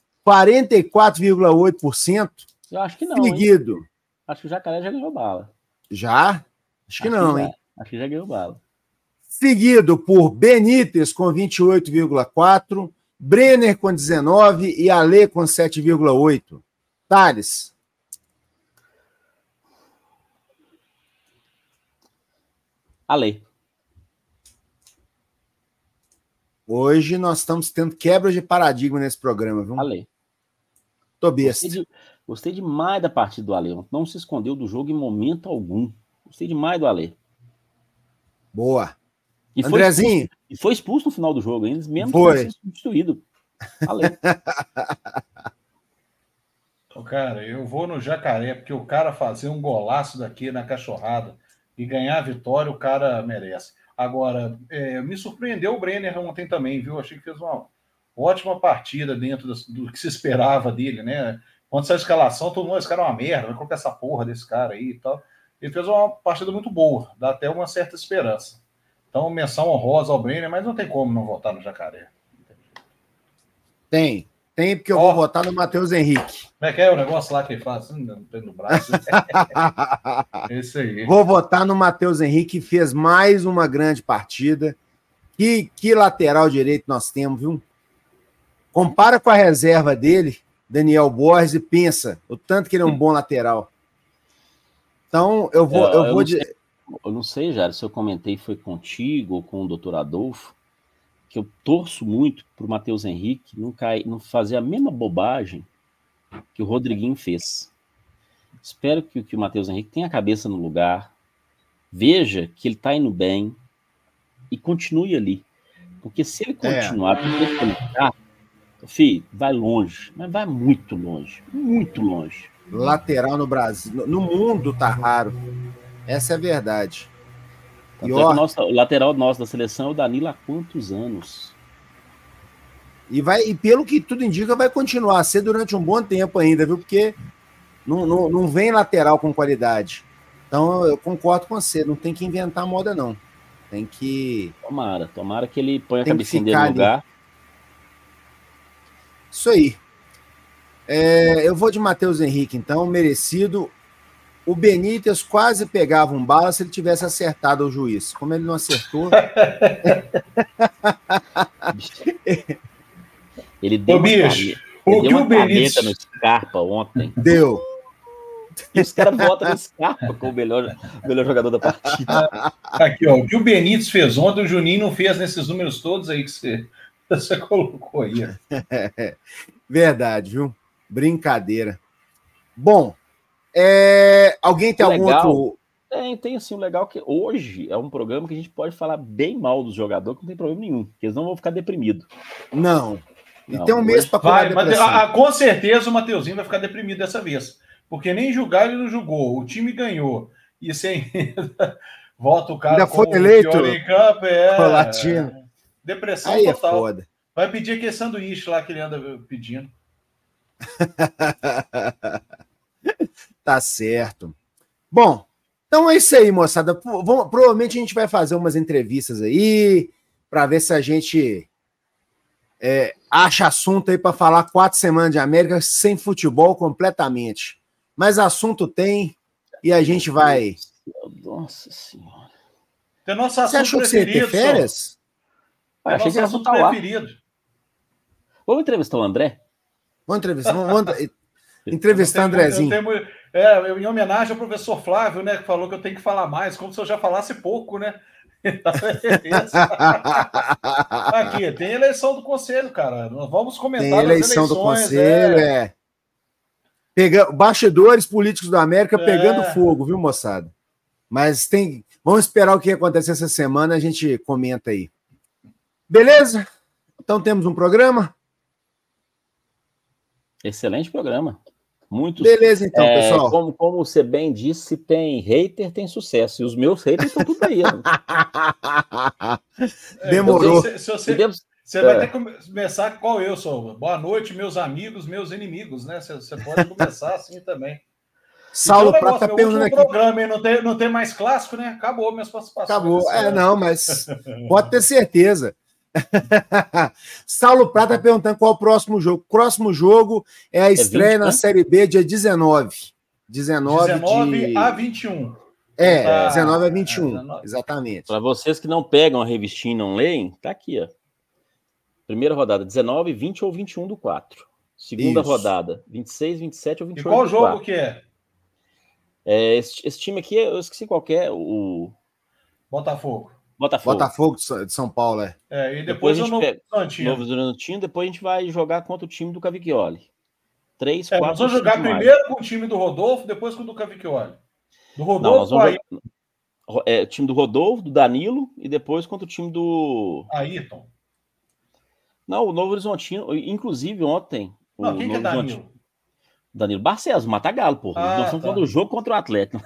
44,8%. Eu acho que não. Seguido. Hein? Acho que o Jacaré já ganhou bala. Já? Acho que não, hein? Acho que já ganhou bala. Seguido por Benítez com 28,4%, Brenner com 19% e Ale com 7,8%. Thales. Ale. Hoje nós estamos tendo quebra de paradigma nesse programa, viu? Ale. Tô besta. Gostei demais da partida do Ale. Não se escondeu do jogo em momento algum. Gostei demais do Ale. Boa. E Andrezinho. Foi expulso no final do jogo, ainda mesmo foi. Que substituído. Ale. Cara, eu vou no Jacaré, porque o cara fazer um golaço daqui na cachorrada e ganhar a vitória, o cara merece. Agora, me surpreendeu o Brenner ontem também, viu? Achei que fez uma ótima partida dentro do que se esperava dele, né? Quando saiu a escalação, todo mundo, esse cara é uma merda, vai colocar essa porra desse cara aí e tal. Ele fez uma partida muito boa, dá até uma certa esperança. Então, menção honrosa ao Brenner, mas não tem como não votar no Jacaré. Tem, porque eu vou votar no Matheus Henrique. Como é que é o negócio lá que ele faz? No braço. Esse aí. Vou votar no Matheus Henrique, que fez mais uma grande partida. Que lateral direito nós temos, viu? Compara com a reserva dele, Daniel Borges, e pensa o tanto que ele é um bom lateral. Então, eu não sei, Jário, se eu comentei foi contigo ou com o doutor Adolfo, que eu torço muito para o Matheus Henrique não fazer a mesma bobagem que o Rodriguinho fez. Espero que o Matheus Henrique tenha a cabeça no lugar, veja que ele está indo bem e continue ali. Porque se ele continuar, filho, vai longe, mas vai muito longe, muito longe. Lateral no Brasil, no mundo tá raro. Essa é a verdade. O lateral nosso da seleção é o Danilo há quantos anos? E pelo que tudo indica, vai continuar a ser durante um bom tempo ainda, viu? Porque não vem lateral com qualidade. Então, eu concordo com você. Não tem que inventar moda, não. Tem que... Tomara que ele ponha a cabecinha dele no lugar. Isso aí. Eu vou de Matheus Henrique, então, merecido. O Benítez quase pegava um bala se ele tivesse acertado o juiz. Como ele não acertou... Ele deu uma caneta no Scarpa ontem. Deu. E os caras votam no Scarpa como o melhor jogador da partida. Aqui, ó, o que o Benítez fez ontem, o Juninho não fez nesses números todos aí que você colocou aí. Verdade, viu? Brincadeira. Bom, alguém tem algum outro... Tem assim, o legal que hoje é um programa que a gente pode falar bem mal dos jogadores, que não tem problema nenhum, porque eles não vão ficar deprimidos. Não. E tem um mês para curar a depressão. Com certeza o Mateuzinho vai ficar deprimido dessa vez. porque nem julgar ele não julgou. O time ganhou. E sem volta o cara Ainda foi como eleito pior em campo, Latino. depressão Aí é total. foda. Vai pedir aquele sanduíche lá que ele anda pedindo. Tá certo. Bom, então é isso aí, moçada. Provavelmente a gente vai fazer umas entrevistas aí para ver se a gente acha assunto aí para falar 4 semanas de América sem futebol completamente. Mas assunto tem e a gente vai. Nossa Senhora. Tem nosso Você assunto achou que você ia ter preferido, férias? Tem Achei nosso que era assunto voltar lá. preferido. Vamos entrevistar o André? Vamos entrevistar o Andrezinho. Em homenagem ao professor Flávio, né, que falou que eu tenho que falar mais, como se eu já falasse pouco, né? Aqui, tem eleição do conselho, cara. Nós vamos comentar Tem eleição do conselho, bastidores políticos da América pegando fogo, viu, moçada? Mas vamos esperar o que acontecer essa semana, a gente comenta aí. Beleza? Então temos um programa? Excelente programa. Muitos. Beleza, então, pessoal. Como você bem disse, tem hater, tem sucesso. E os meus haters estão tudo aí. Demorou. Você vai ter que começar qual eu sou. Boa noite, meus amigos, meus inimigos, né? Você pode começar assim também. Saulo Prata perguntando aqui. Programa, hein? Não tem mais clássico, né? Acabou minhas participações. Acabou. Não, mas pode ter certeza. Saulo Prata perguntando qual o próximo jogo. O próximo jogo é a estreia 20, na Série B, dia 19. 19 a 21. 19 a 21, exatamente. Para vocês que não pegam a revistinha e não leem, tá aqui, ó. Primeira rodada, 19, 20 ou 21 do 4. Segunda rodada, 26, 27 ou 28 do 4. E qual jogo que é? Esse time aqui, eu esqueci qual que é, o... Botafogo de São Paulo, e depois o Novo Horizontino, depois a gente vai jogar contra o time do Cavicchioli. 3, 4, nós vamos jogar primeiro com o time do Rodolfo, depois com o do Cavicchioli. Do Rodolfo, o time do Rodolfo, do Danilo, e depois contra o time do... Ayrton. Não, o Novo Horizontino, inclusive ontem... Quem que é Danilo? Danilo Barcelos, o Matagalo, porra. Nós estamos falando do jogo contra o Atlético.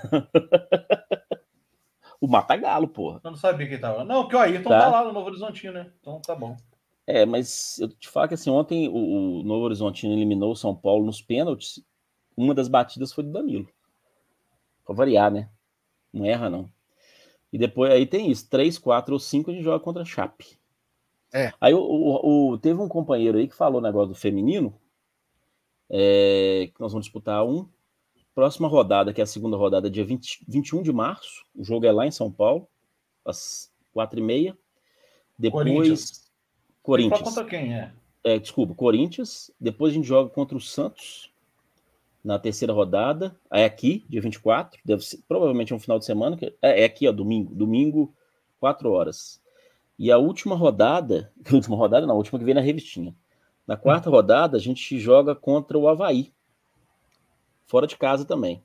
O Matagalo, porra. Eu não sabia quem tava. Não, porque o Ayrton tá lá no Novo Horizontino, né? Então tá bom. Mas eu te falo que assim, ontem o Novo Horizontino eliminou o São Paulo nos pênaltis. Uma das batidas foi do Danilo. Pra variar, né? Não erra, não. E depois aí tem isso. 3, 4 ou 5 a gente joga contra a Chape. Aí teve um companheiro aí que falou o negócio do feminino. Que nós vamos disputar próxima rodada, que é a segunda rodada, dia 21 de março. O jogo é lá em São Paulo, às 4h30. Depois... Corinthians. Contra quem Desculpa, Corinthians. Depois a gente joga contra o Santos na terceira rodada. É aqui, dia 24. Deve ser, provavelmente é um final de semana. É aqui, ó, domingo. Domingo, 4 horas. E a última rodada... a última que vem na revistinha. Na quarta rodada, a gente joga contra o Avaí. Fora de casa também.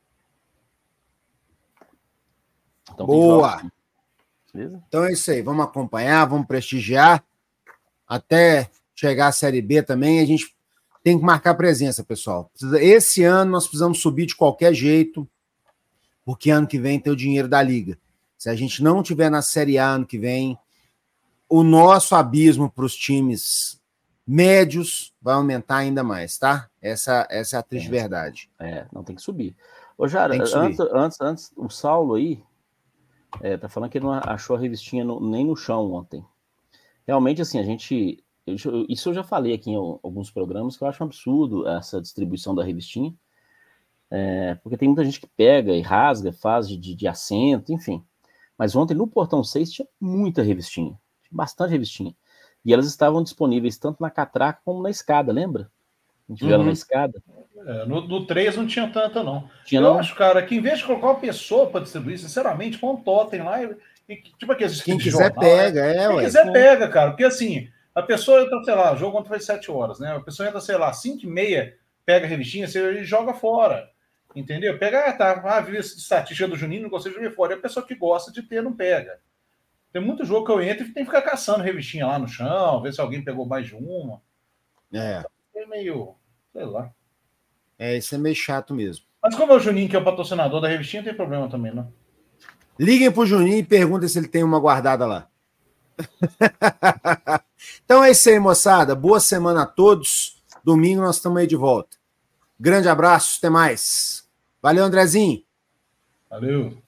Então, boa! Então é isso aí. Vamos acompanhar, vamos prestigiar. Até chegar à Série B também, a gente tem que marcar presença, pessoal. Esse ano nós precisamos subir de qualquer jeito, porque ano que vem tem o dinheiro da Liga. Se a gente não tiver na Série A ano que vem, o nosso abismo para os times médios vai aumentar ainda mais, tá? Essa é a triste verdade. Não tem que subir. Ô, Jara, antes, o Saulo aí tá falando que ele não achou a revistinha nem no chão ontem. Realmente, assim, isso eu já falei aqui em alguns programas, que eu acho um absurdo essa distribuição da revistinha, porque tem muita gente que pega e rasga, faz de assento, enfim. Mas ontem, no Portão 6, tinha muita revistinha, bastante revistinha. E elas estavam disponíveis tanto na catraca como na escada, lembra? A gente viu ela na escada. No 3 não tinha tanta, não. Eu acho, cara, que em vez de colocar uma pessoa para distribuir, sinceramente, põe um totem lá e tipo aqueles quem quiser jornal, pega, Quem quiser pega, cara. Porque assim, a pessoa entra, sei lá, o jogo ontem foi 7 horas, né? A pessoa entra, sei lá, 5h30, pega a revistinha, você joga fora. Entendeu? Pega, viu essa estatística do Juninho, não gostei de jogar fora. E a pessoa que gosta de ter, não pega. Tem muito jogo que eu entro e tem que ficar caçando revistinha lá no chão, ver se alguém pegou mais de uma. É meio, sei lá. Isso é meio chato mesmo. Mas como é o Juninho, que é o patrocinador da revistinha, não tem problema também, não? Liguem pro Juninho e perguntem se ele tem uma guardada lá. Então é isso aí, moçada. Boa semana a todos. Domingo nós estamos aí de volta. Grande abraço, até mais. Valeu, Andrezinho. Valeu.